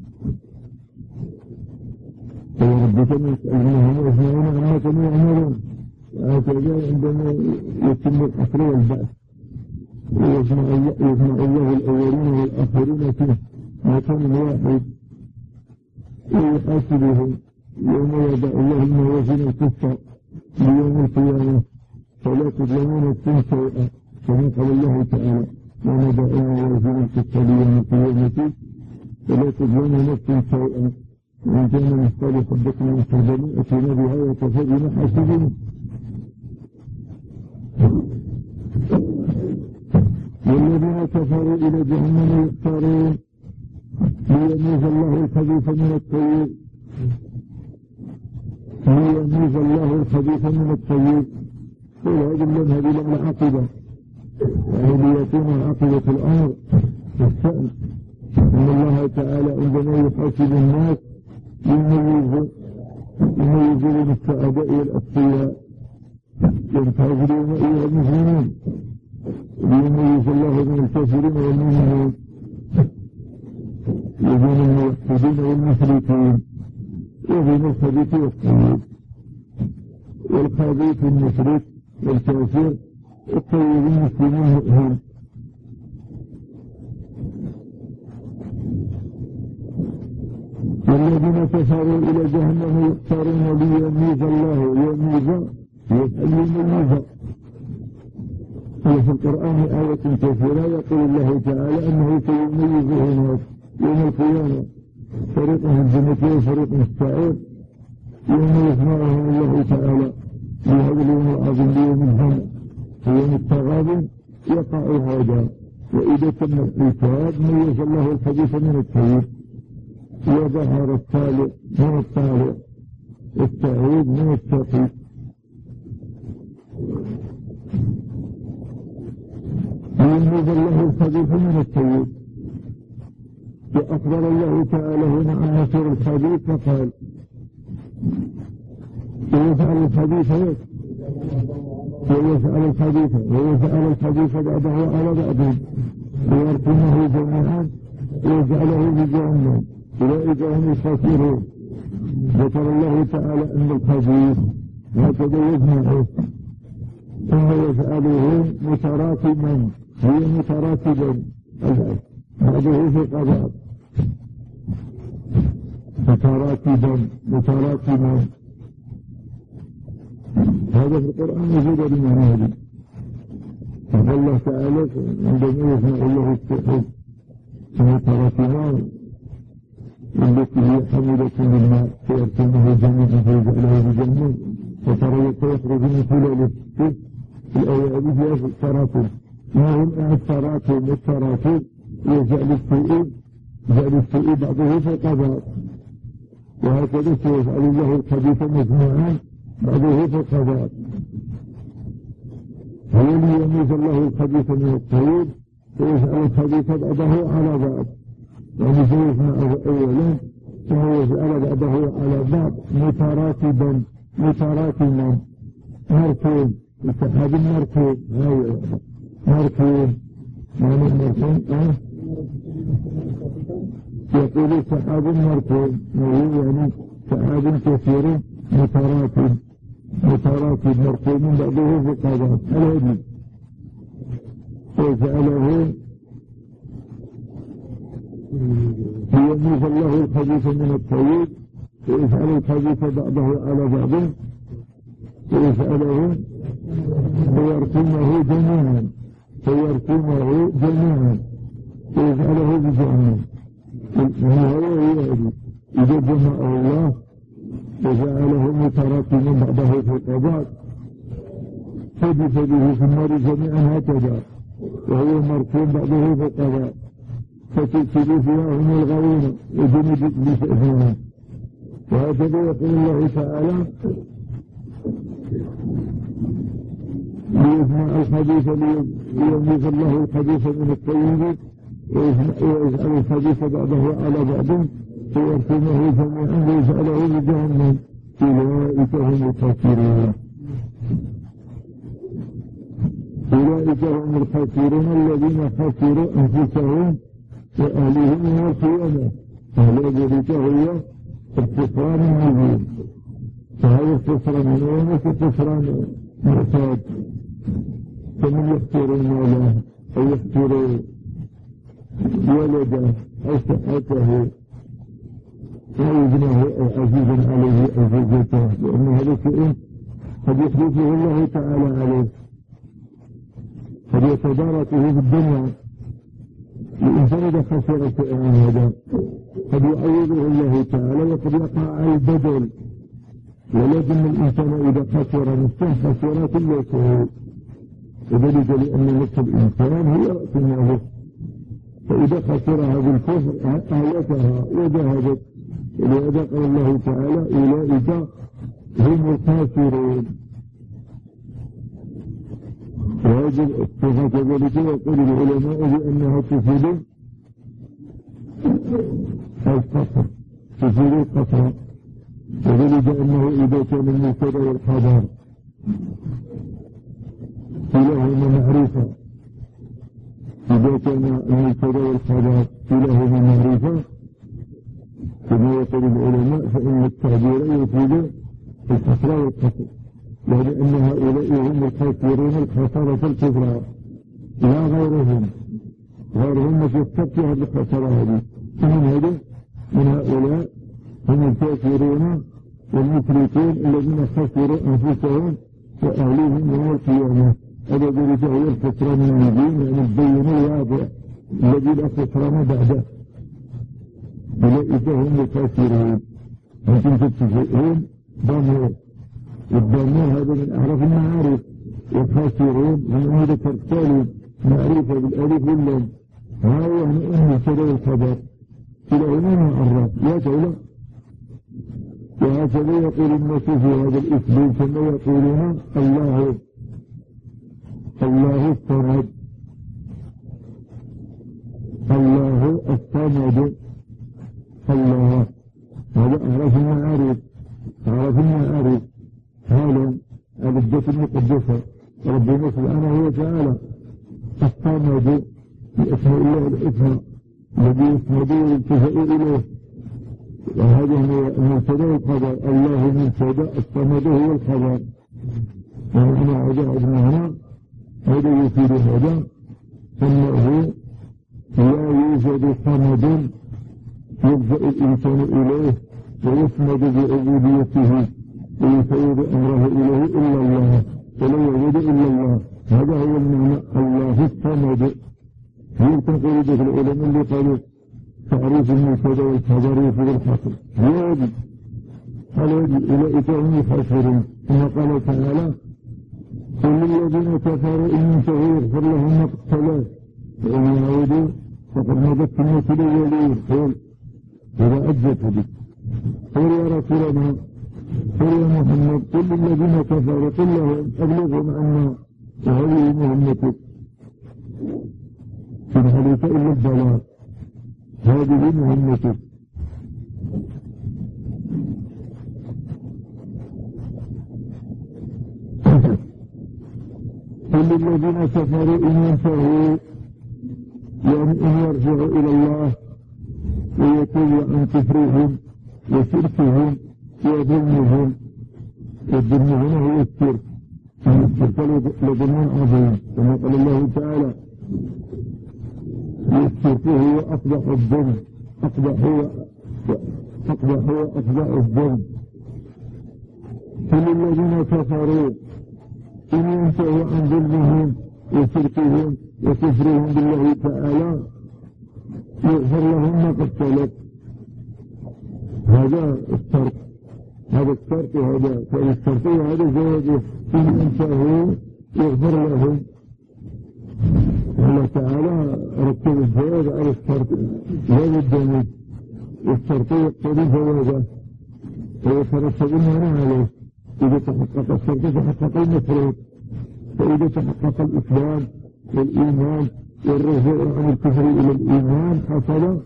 فربك يسألونهم يجمعون عما كانوا يعملون، وهكذا عندما يتم الحصر والبعث ويجمع الله الأولين والآخرين في مكان واحد ويحاسبهم يوم يضع الله الموازين القسط ليوم القيامة فلا تظلمون نفس شيئا، كما قال الله تعالى يوم يضع الموازين القسط ليوم القيامة فلا تظلمون نفس شيئا، وإن كان مثقال حبة من خردل أتينا بها وكفى بنا حاسبين. والذين كفروا إلى جهنم يحشرون ليميز الله الخبيث من الطيب ليميز الله الخبيث من الطيب. وهذا المذهب إلى العاقبة، يعني ليكون عاقبة الأمر والشأن، إن الله تعالى عندما يحاسب الناس يميز يميز بين السعداء والأشقياء، ينتظرون إلى المسلمين، ليميز الله بين الكافرين والمؤمنين وبين الموحدين والمشركين وبين الخبيث والطيب، والخبيث المشرك والكافر الطيب المسلمين هم. والذين كفروا إلى جهنم يحشرون ليميز الله يميز يسأل يميز. وفي القرآن آية كثيرة يقول الله تعالى أنه سيميز هناك يوم القيامة فريق في الجنة وفريق في السعير، يوم يسمعهم الله تعالى بهذا اليوم العظيم ليوم الجمع ويوم التغابن يقع هذا. وإذا تم الحساب ميز الله الخبيث من الطيب وظهر الصالح من الطالع السعيد من الشقي. يميز الله الخبيث من الطيب. وأخبر الله تعالى هنا عن نصر الخبيث فقال ويفعل الخبيث ويفعل الخبيث ويفعل الخبيث بعده على بعضه ويركمه جميعا ويجعله بجهنم أولئك هم الخاسرون. ذكر الله تعالى أن الخبيث هكذا يجمعه ثم يجعله متراكما هي متراكبا بعضه في قضاء متراكبا متراكما. هذا في القرآن يجب بمعنى هذه. فقال الله تعالى عندما يسمع الله السحر متراكمان التي هي حملة للماء فيركمه جميعا فيجعله بجنة وترى يخرج من خلاله في الأيام فيها التراكم. ما هم التراكم والتراكم يجعل السوء جعل السوء بعضه في القضاء، وهكذا سيجعل الله الخبيث مجموعا بعضه في القضاء. هو ليميز الله الخبيث من الطيب ويجعل الخبيث بعضه على بعض، يعني سيسمع أولا ثم يجعل بعضه على بعض متراكبا متراكما مركوب، اتحاد مركوب. هاي مركوب معنى مركوب أه؟ يقول سحاب مركوب يعني سحاب كثير متراكب متراكب مركوب بعضه في قضاء الهدي. وجعله ليميز الله الخبيث من الطيب ويجعل الخبيث بعضه على بعض ويجعله ويركمه جميعا ويركمه جميعا ويجعله بجهنم. إذا جمعه الله وجعله متراكما بعضه في القضاء حدث به في النار جميعا هكذا، وهو مركوب بعضه في القضاء، فتبتلي فيها هم الغاوون وجند بشأنهم. وهكذا يقول الله تعالى ليجمع الخبيث ليميز الله الخبيث من الطيب ويجعل الخبيث بعضه على بعض ويركمه جميعا ويجعله بجهنم. أولئك هم الخاسرون أولئك هم الخاسرون الذين خسروا أنفسهم وأهلهم يوم القيامة. أهل ذلك هو الخسران المبين، فهذا الخسران هو خسران معتاد، فمن يخسر ماله أو يخسر ولده أو صحته أو ابنه أو عزيزا عليه أو زوجته، لأن هذا شيء قد يخلفه الله تعالى عليه، قد يتداركه في الدنيا. الإنسان إذا خسر شيئا من هذا قد يعوضه الله تعالى وقد يقع على البدل، ولكن الإنسان إذا خسر نفسه خسر كل شيء، وذلك لأن نفس الإنسان هي رأس ماله، فإذا خسرها بالكفر أهلكها وذهبت. ولهذا قال الله تعالى أولئك هم الخاسرون. وهذه الصفة كذلك يقول العلماء بأنها تفيد القصر، تفيد القصر، وذلك أنه إذا كان المبتدأ والخبر كلاهما معرفة، إذا كان المبتدأ والخبر كلاهما معرفة كما يقول العلماء فإن التعبير يفيد القصر والقصر، لأن هؤلاء هم الخاسرون الخسارة الكبرى لا غيرهم. غيرهم مش يستطيع بالخسارة هذه. ومن هذا من هؤلاء هم الكافرون والمشركون الذين خسروا أنفسهم وأهليهم يوم القيامة. هذا ذلك هو الخسران المبين، يعني البين الواضح الذي لا خسران بعده. أولئك هم الخاسرون. أنتم تتفقون ضمير، والضمير هذا من أعرف المعارف، والخاسرون من هذا ترتالي معرفة بالألف واللام. ها هو يعني أم سبب الخبر كلاهما معرف يا تولى. وهكذا يقول الناس في هذا الإسلام كما يقولون الله الله الصمد، الله الصمد، الله هذا أعرف المعارف، أعرف المعارف هذا الذات المقدسة ربنا سبحانه وتعالى الصمد باسم الله الاسم الذي يسمده ويلتجأ إليه. وهذا هو المبتدأ والخبر. الله المبتدأ، الصمد هو الخبر. ومعنى هذا هنا هذا يفيد هذا أنه لا يوجد صمد يلجأ الإنسان إليه ويسمد بعبوديته ويفوض أمره إليه إلا الله، ولا يوجد إلا الله. هذا هو المعنى الله الصمد. يمكن قريبا في العلماء اللي قالوا تعريف المبتدأ والخبر يفيد الحصر. هذه قال أولئك هم الخاسرون. ثم قال تعالى قل للذين كفروا إن ينتهوا يغفر لهم ما قد سلف وإن يعودوا فقد مضت سنة الأولين. قل إذا أجزت بك قل يا رسولنا قل يا محمد قل للذين كفروا قل لهم أبلغهم أن هذه مهمتك إن عليك إلا البلاغ هذه مهمتك. قل للذين كفروا إن ينتهوا يعني إن يرجعوا إلى الله ويتوبوا عن كفرهم وشركهم وظلمهم. والظلم هنا هو الشرك، الشرك لظلم عظيم كما قال الله تعالى الشرك هو أقبح الظلم، أقبح هو أقبح هو أقبح الظلم. كل الذين كفروا إن ينتهوا عن ظلمهم وشركهم وكفرهم بالله تعالى يغفر لهم ما قد سلف. هذا الشرط، هذا الشرط وهذا الشرط وهذا زواجه. إن ينتهوا يغفر لهم. الله تعالى رتب الجواب على الشرط لا الدمج. الشرط يقتضي جوابه ويترتب المعنى عليه. إذا تحقق الشرط تحقق المفروض، فإذا تحقق الإسلام والإيمان والرجوع عن الكفر إلى الإيمان حصل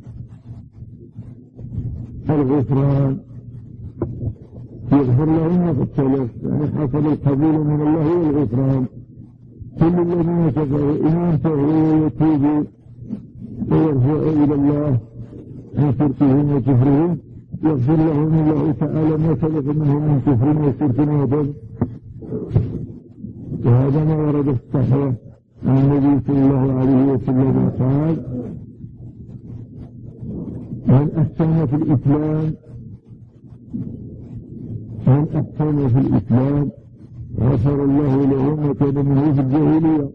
الغفران، يغفر لهم ما قد سلف، يعني حصل القبول من الله والغفران. كل الذين كفروا إن ينتهوا ويتوبوا ويرجعوا إلى الله عن شركهم وكفرهم يغفر لهم الله تعالى ما سلف منهم من كفر وشرك وظلم. وهذا ما ورد في الصحيح عن النبي صلى الله عليه وسلم قال: من أحسن في الإسلام من أحسن في الإسلام غفر الله له ما كان منه في الجاهلية.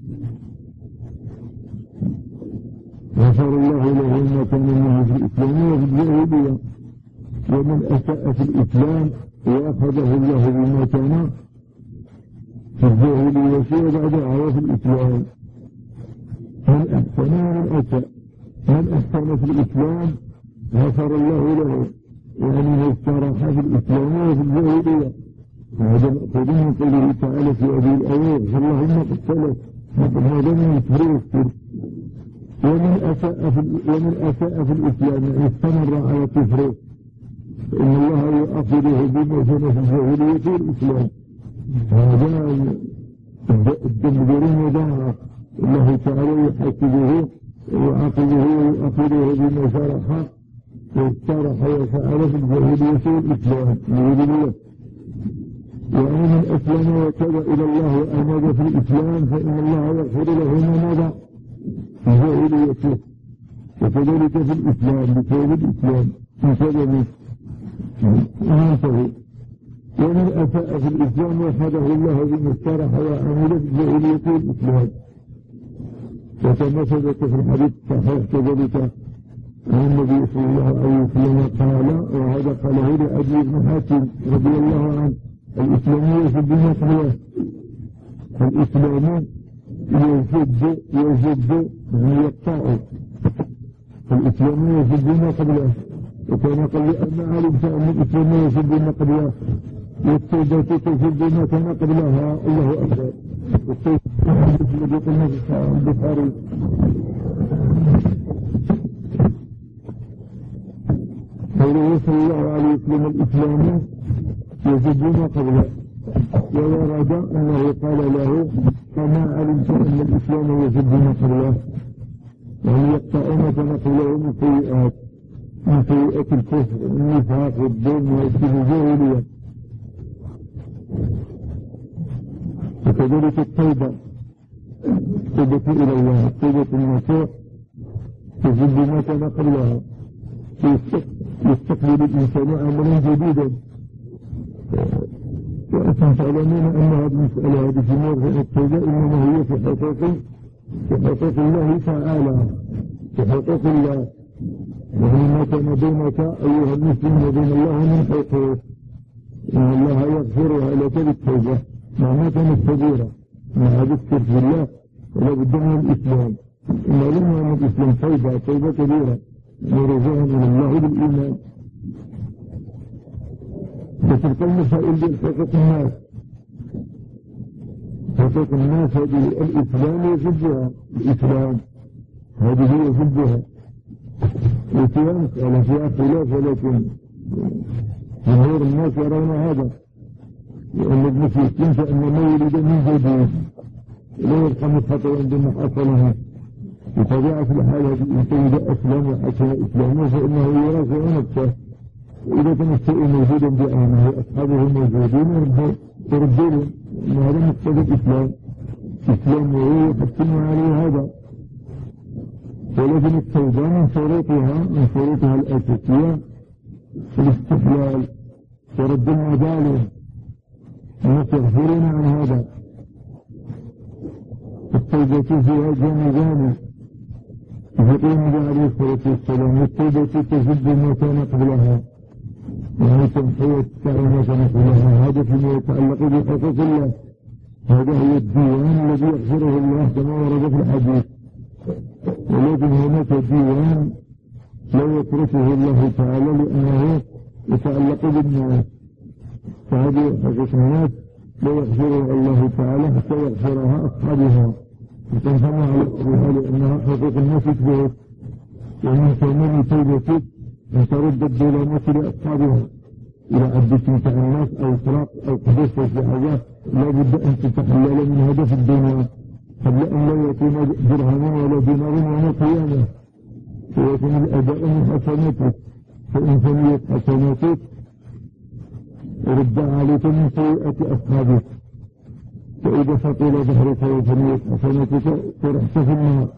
غفر الله له ما كان منه في الإسلام وفي الجاهلية. ومن أساء في الإسلام وأخذه الله بما كان في الجاهلية وبعدها في الإسلام. من أحسن ومن أساء. من أحسن في الإسلام غفر الله له، يعني استراح في الإسلام وفي الجاهلية. هذا مأخوذ من قوله تعالى في هذه الآيات: اللهم قد سلف فقد هذا من الكفر. ومن أساء في ومن أساء في الإسلام يعني استمر على كفره فإن الله يؤاخذه بما كان في الجاهلية والإسلام. هذا الدمدرين ضاع، الله تعالى يحاسبه ويعاقبه ويؤاخذه بما شرح واسترح وفعل في الجاهلية والإسلام. نعوذ بالله. يعني من أسلم وتاب إلى الله وأناب في الإسلام فإن الله يغفر له ما مضى في جاهليته، وكذلك في الإسلام بسبب الإسلام من سببه وينتهي. ومن أساء في الإسلام وحده الله بما استرح وعمل في الجاهلية والإسلام. وكما ثبت في الحديث الصحيح كذلك عن النبي صلى الله عليه وسلم قال، وهذا قاله لعدي بن حاتم رضي الله عنه: الإسلامية في الدنيا قبله. الإسلام يجد يجد يعني يقطع. الإسلامية في الدنيا قبله. وكان قال لي أن علمت أن الإسلامية في الدنيا قبله والتوبة تجد ما كان قبلها. الله أكبر. والتوبة الذي قلنا في البخاري. قوله صلى الله عليه وسلم: الإسلام يجد ما قبله. وورد أنه قال له: فما علمت أن الإسلام يجد ما قبله، يعني يقطع ما كان قبله من سيئات من سيئات الكفر والنفاق والظلم والجاهلية. وكذلك التوبة، التوبة إلى الله، التوبة النصوح تجد ما كان قبلها، يستقبل الإنسان عملا جديدا. وأنتم تعلمون أن هذه المسألة هذه في موضع التوبة إنما هي في حقوق في حقوق الله تعالى، في حقوق الله. وهي ما كان بينك أيها المسلم وبين الله من حقوق، إن الله يغفرها لك بالتوبة مهما كانت كبيرة، مع الشرك بالله ولا بد من الإسلام. إن لنا من الإسلام توبة توبة كبيرة ورجوع إلى الله بالإيمان. وتلك المسائل دي حقوق الناس حقوق الناس هذه الإسلام يجبها الإسلام هذه هي يجبها وفيها مسألة فيها خلاف ولكن جمهور الناس يرون هذا لأن ابن فلسطين فإنما يريد من جديد لا يبقى مخطئا بما حصله بطبيعة الحال هذه الإنسان إذا أسلم وحسن إسلامه فإنه يراجع نفسه وإذا كان الشيء موجودا بعينه أصحابه موجودين يردون أن هذا مقتضى الإسلام إسلام وهو يحكم عليه هذا ولكن التوبة من شروطها من شروطها الأساسية الاستحلال ورد المظالم الناس يغفرون عن هذا التوبة فيها جانبان يقول النبي عليه الصلاة والسلام التوبة تجد ما كان قبلها يعني تمحية ما كان قبلها هذا فيما يتعلق بحقوق الله هذا هو الديوان الذي يغفره الله كما ورد في الحديث ولكن هناك ديوان لا يتركه الله تعالى لأنه يتعلق بالناس فهذه حقوق الناس لا يغفرها الله تعالى حتى يغفرها أصحابها وتنفرنا على أصحابها لأنها حقوق الناس تثبت ومن ثمن توبتك أن ترد الديوانات لأصحابها إلى عدت متاع الناس أو سرق أو قدس في حاجة لا بد أن تتحلل من هدف الدنيا قبل أن لا يكون درهما ولا دينار يوم القيامة ويكون الأداء من حسناتك فإن فنيت حسناتك رد عليك من سيئة أصحابك فإذا ثقل ظهرك وفنيت حسناتك فرحت في النار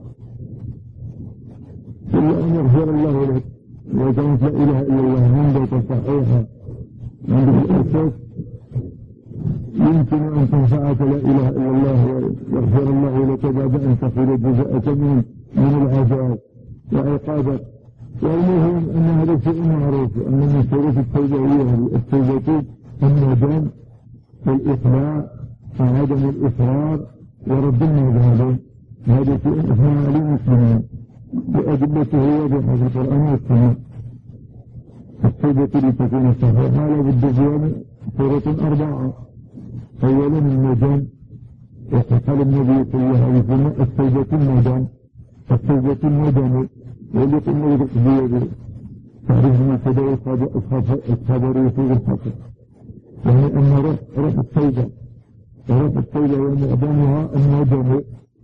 إلا أن يغفر الله لك وكانت لا إله إلا الله عندك صحيحة عندك الأساس يمكن أن تنفعك لا إله إلا الله ويغفر الله لك بعد أن تخرج جزاءك من من العذاب وعقابك والمهم أن هذا شيء معروف أن من شروط التوبة هي التوبة الندم والإقلاع وعدم الإصرار ورد المظالم هذا شيء إحنا عليه مسلمين وأدلته واضحة في القرآن والسنة التوبة لتكون صحيحة لابد فيها شروط أربعة أولا الندم وقال النبي صلى الله عليه وسلم التوبة الندم التوبة الندم واللي قلنا يدق بيده تعرف ما تدعو الخبر يفوق الحق يعني أن روح روح التوبة روح التوبة ومعظمها الندم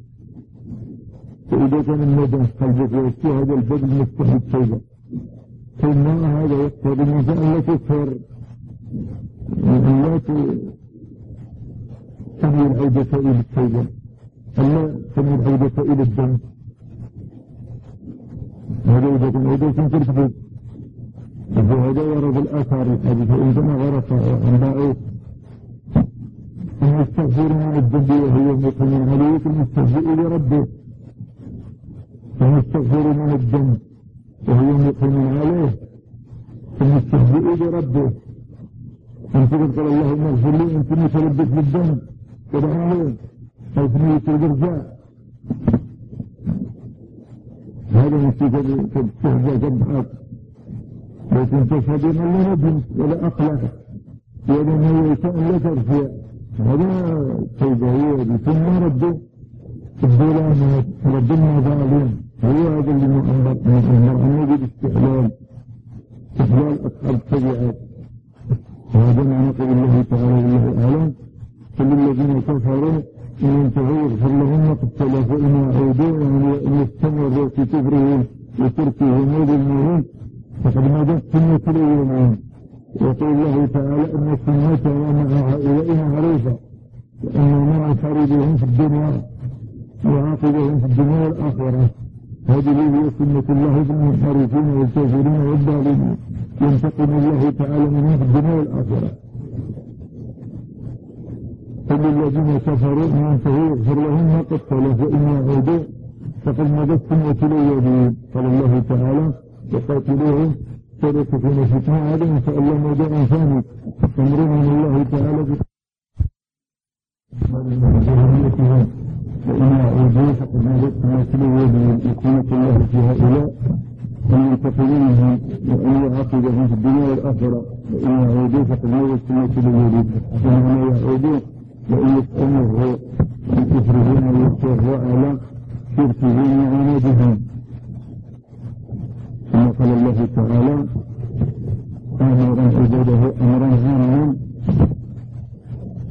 فإذا كان الندم في قلبك ويستوى هذا الباب المفتوح للتوبة ثم هذا يقتضي منك أن لا تكفر أن لا تنوي العودة إلى التوبة أن لا تنوي العودة إلى الذنب هذا إذا كان عودة ترتبط وهذا ورد الآثار الحديث عندما غرق عن باعوث أن يستغفر من الذنب وهو مقيم عليه المستهزئ لربه أن يستغفر من الذنب وهو مقيم عليه المستهزئ لربه أن تقول اللهم اغفر لي أنت متلبس بالذنب تدعى له أو تنيت الرجاء هذا نتيجة تستهزئ جنبك لكن تشهد أن لا ندم ولا أقلق ولا نويت أن لا ترجع هذا توبة ثم رد الظلامات رد المظالم هو هذا اللي مؤمر النبي بالاستحلال استحلال أصحاب التبعات وهذا معنى قول الله تعالى والله أعلم كل الذين كفروا إن ينتهوا يغفر لهم ما قد سلف وإن يعودوا يعني أن يستمروا في كفرهم وتركهم وظلمهم فقد مضت سنة الأولين وقول الله تعالى أن سنة ومع هؤلاء معروفة وأن مع فريدهم في الدنيا وعاقبهم في الدنيا والآخرة هذه هي سنة الله بالمنحرفين والكافرين والظالمين ينتقم الله تعالى منهم في الدنيا والآخرة كل الذين كفروا إن ينتهوا يغفر لهم ما قد سلف وإن يعودوا فقد مضت سنة الأولين قال الله تعالى وقاتلوهم فلا تكون فتنة هذا إن شاء الله موضوع ثاني أمرنا من الله تعالى بجهنيتهم وإن يعودوا فقد مضت سنة الأولين يكون الله في هؤلاء أن ينتقموا منهم وأن يعاقبهم في الدنيا والآخرة وإن يعودوا فقد مضت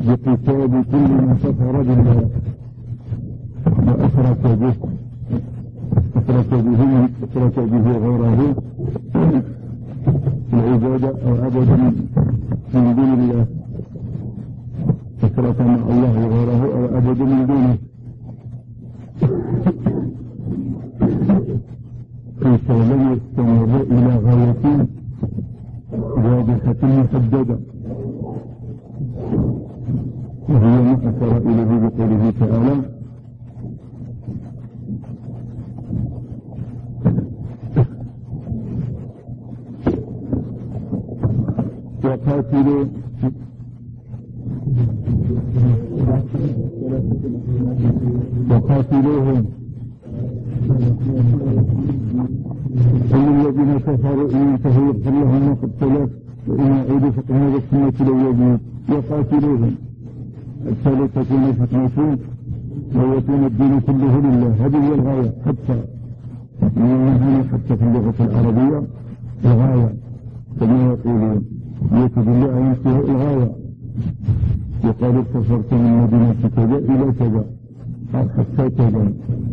بقتال كل من كفر بالله وأشرك به أشرك به أشرك به غيره في العبادة أو عبد من دون الله، أشرك مع الله غيره أو عبد من دونه كيف لم يستمر إلى غاية واضحة محددة، وهي ما أشار إليه بقوله تعالى: وقاتلوا وقاتلوهم قل الذين كفروا إن ينتهوا يغفر لهم ما قد سلف وإن يعودوا فقد مضت سنة الأولين. وقاتلوهم حتى لا تكون فتنة ويكون الدين كله لله. هذه هي الغاية، حتى من حتى في اللغة العربية الغاية كما يقولون يكتب الله ينتهي الغاية، يقال سافرت من مدينة كذا إلى كذا أو حتى كذا،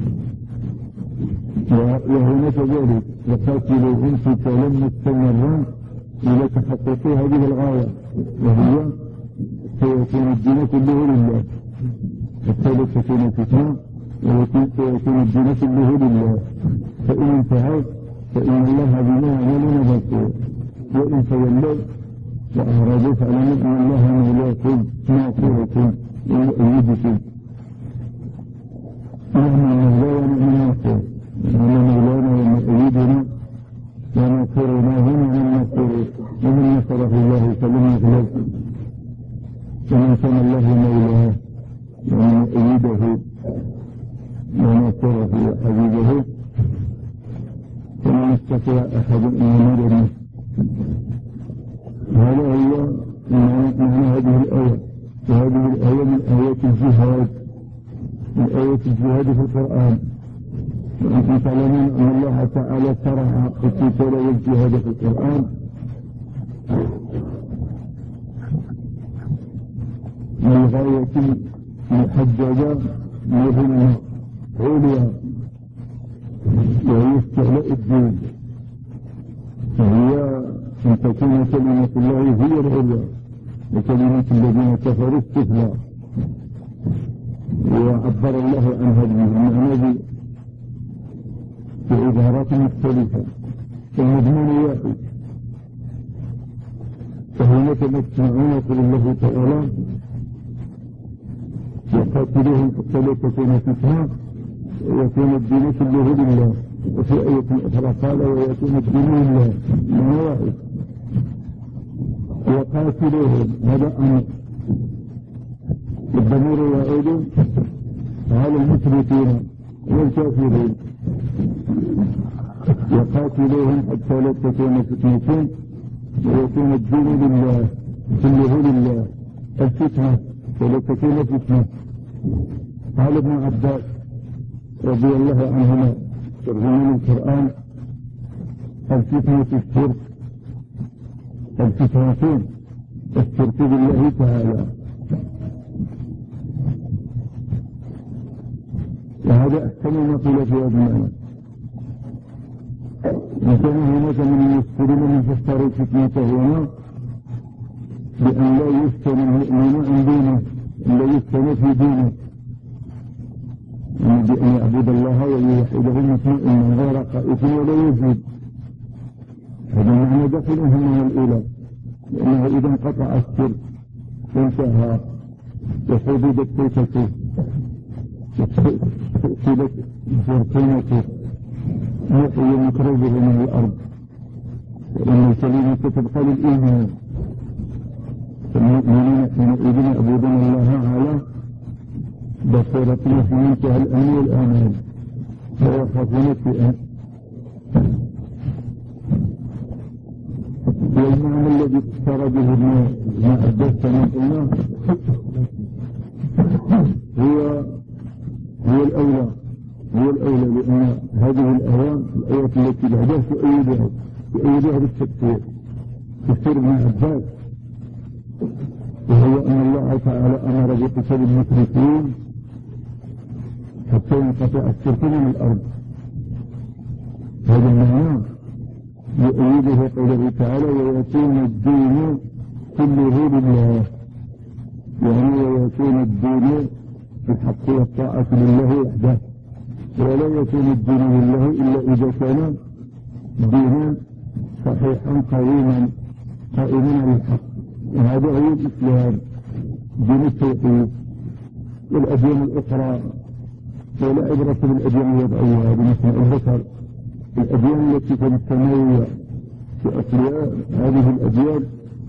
وهنا كذلك وقاتلوهم قتالا مستمرا إلى تحقق هذه الغاية، وهي سيكون الدين كله لله، حتى لا تكون فتنة ويكون الدين كله لله. فإن انتهوا فإن الله بما يعملون بصير، وإن تولوا وأعرضوا فاعلموا أن الله مولاكم ناصركم ومؤيدكم. نحن المولى ونحن الناصر، نحن مولانا ومؤيدنا وناصرنا ونحن الناصر، ومن نصره الله فلم يغلب، ومن كان الله مولاه ومؤيده وناصره وحبيبه فمن استطاع أحد أن يمرنا. هذا هو معنى هذه الآية، وهذه الآية من آيات الجهاد، من آيات الجهاد في القرآن. وأنتم تعلمون أن الله تعالى شرع القتال والجهاد في القرآن من غاية محددة مهمة عليا، وهي استعلاء الدين، وهي أن تكون كلمة الله هي العليا وكلمة الذين كفروا السفلى. وعبر الله عن هذه المعنى بعبارات مختلفة، المضمون واحد، فهنا تسمعون قول الله تعالى: وقاتلوهم حتى لا تكون فتنة ويكون الدين كله لله. وفي آية أخرى قال: ويكون الدين لله. معنى واحد. وقاتلوهم هذا أمر، الضمير يعود على المشركين والكافرين. وقاتلوهم حتى لا تكون فتنة ويكون الدين لله كله لله. الفتنة ولا تكون فتنة. قال ابن عباس رضي الله عنهما ترجمان القرآن: الفتنة الشرك، الفتنتين الشرك بالله تعالى. وهذا أحسن ما قيل في أبنائنا. وكان هناك من المسلمين من فسر الفتنة هنا بأن لا يفتن المؤمن عن دينه، أن لا يفتن في دينه، يعني بأن يعبد الله ويوحده مطمئنا غير خائف ولا يزيد. هذا معنى داخل من الأولى، لأنه إذا انقطع الشرك وانتهى وحددت توبته وحددت جرثومته يحيي مكروبه من الأرض، وإن الكلمة تبقى للإيمان. فالمؤمنين حينئذ يعبدون الله على بصيرة في منتهى الأمن والأمان، ويخافون الفئات. والمعنى الذي اختار به ما عباس كما قلنا هو هو الأولى هو الأولى لأن هذه الآيات الآيات التي بعدها تؤيدها تؤيدها بالتفسير، تفسير ابن عباس، وهو أن الله الله تعالى أمر بقتال المشركين حتى ينقطع الشرك من الأرض. هذا المعنى يؤيده قوله تعالى ويكون الدين كله لله، يعني ويكون الدين بالحق والطاعة لله وحده، ولا يكون الدين لله إلا إذا كان دينا صحيحا قويما قائما على الحق، وهذا هو الإسلام دين التوحيد. والأديان الأخرى ولا عبرة بالأديان الوضعية بمثل البشر، الأديان التي كانت سماوية في أصلها هذه الأديان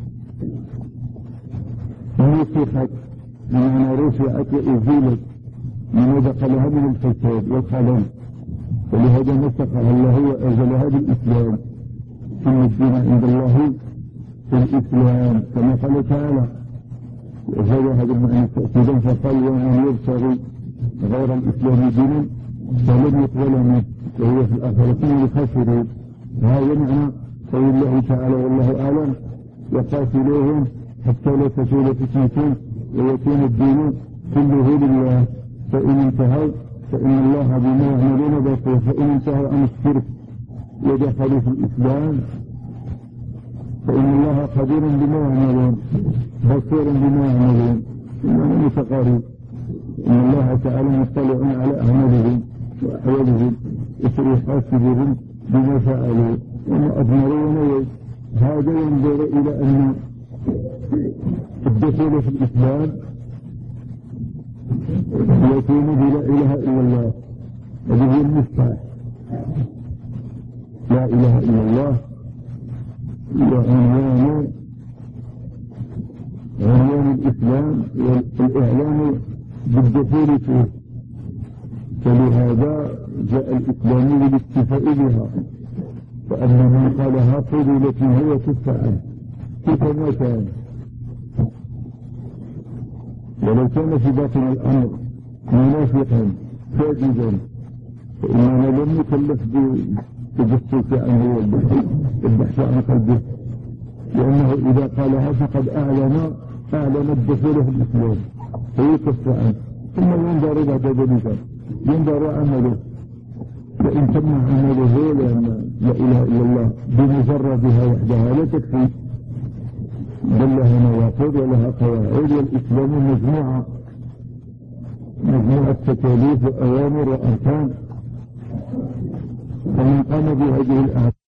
نسخت بمعنى رفعت وأزيلت من دخلها من الفساد والخلل، ولهذا نسخها الله وأزلها بالإسلام. إن الدين عند الله الإسلام كما قال تعالى، وزاد هذا المعنى تأكيدا فقال ومن يبتغي غير الإسلام دينا فلن يقبل منه وهو في الآخرة من الخاسرين. هذا معنى قول الله تعالى والله أعلم وقاتلوهم حتى لا تكون فتنة ويكون الدين كله لله، فإن انتهوا فإن الله بما يعملون بصير، فإن انتهوا عن الشرك ودخلوا في الإسلام فإن الله خبير بما يعملون بصير بما يعملون، إنهم متقارب. إن الله تعالى مطلع على أعمالهم وأحوالهم وسيحاسبهم بما فعلوا وما أضمروا ونووا. هذا ينظر إلى أن الدخول في الإسلام يكون بلا إله إلا الله، هذه هي المفتاح. لا إله إلا الله وعنوان عنوان الإسلام والإعلان بالدخول فيه، فلهذا جاء الإسلام بالاكتفاء بها، فأن من قالها فضيلة هو تدفع كيفما كان، ولو كان في باطن الأمر منافقا كاذبا فإننا لم نكلف بالتجسس عنه والبحث عن قلبه، لأنه إذا قالها فقد أعلن أعلن الدخول في الإسلام فيكف عنه، ثم ينظر بعد ذلك ينظر عمله، وإن تم عمله لأن لا إله إلا الله بمجردها وحدها لا تكفي، بل لها نواقض ولها قواعد، والإسلام مجموعة مجموعة تكاليف وأوامر وأركان، فمن قام بهذه الأهداف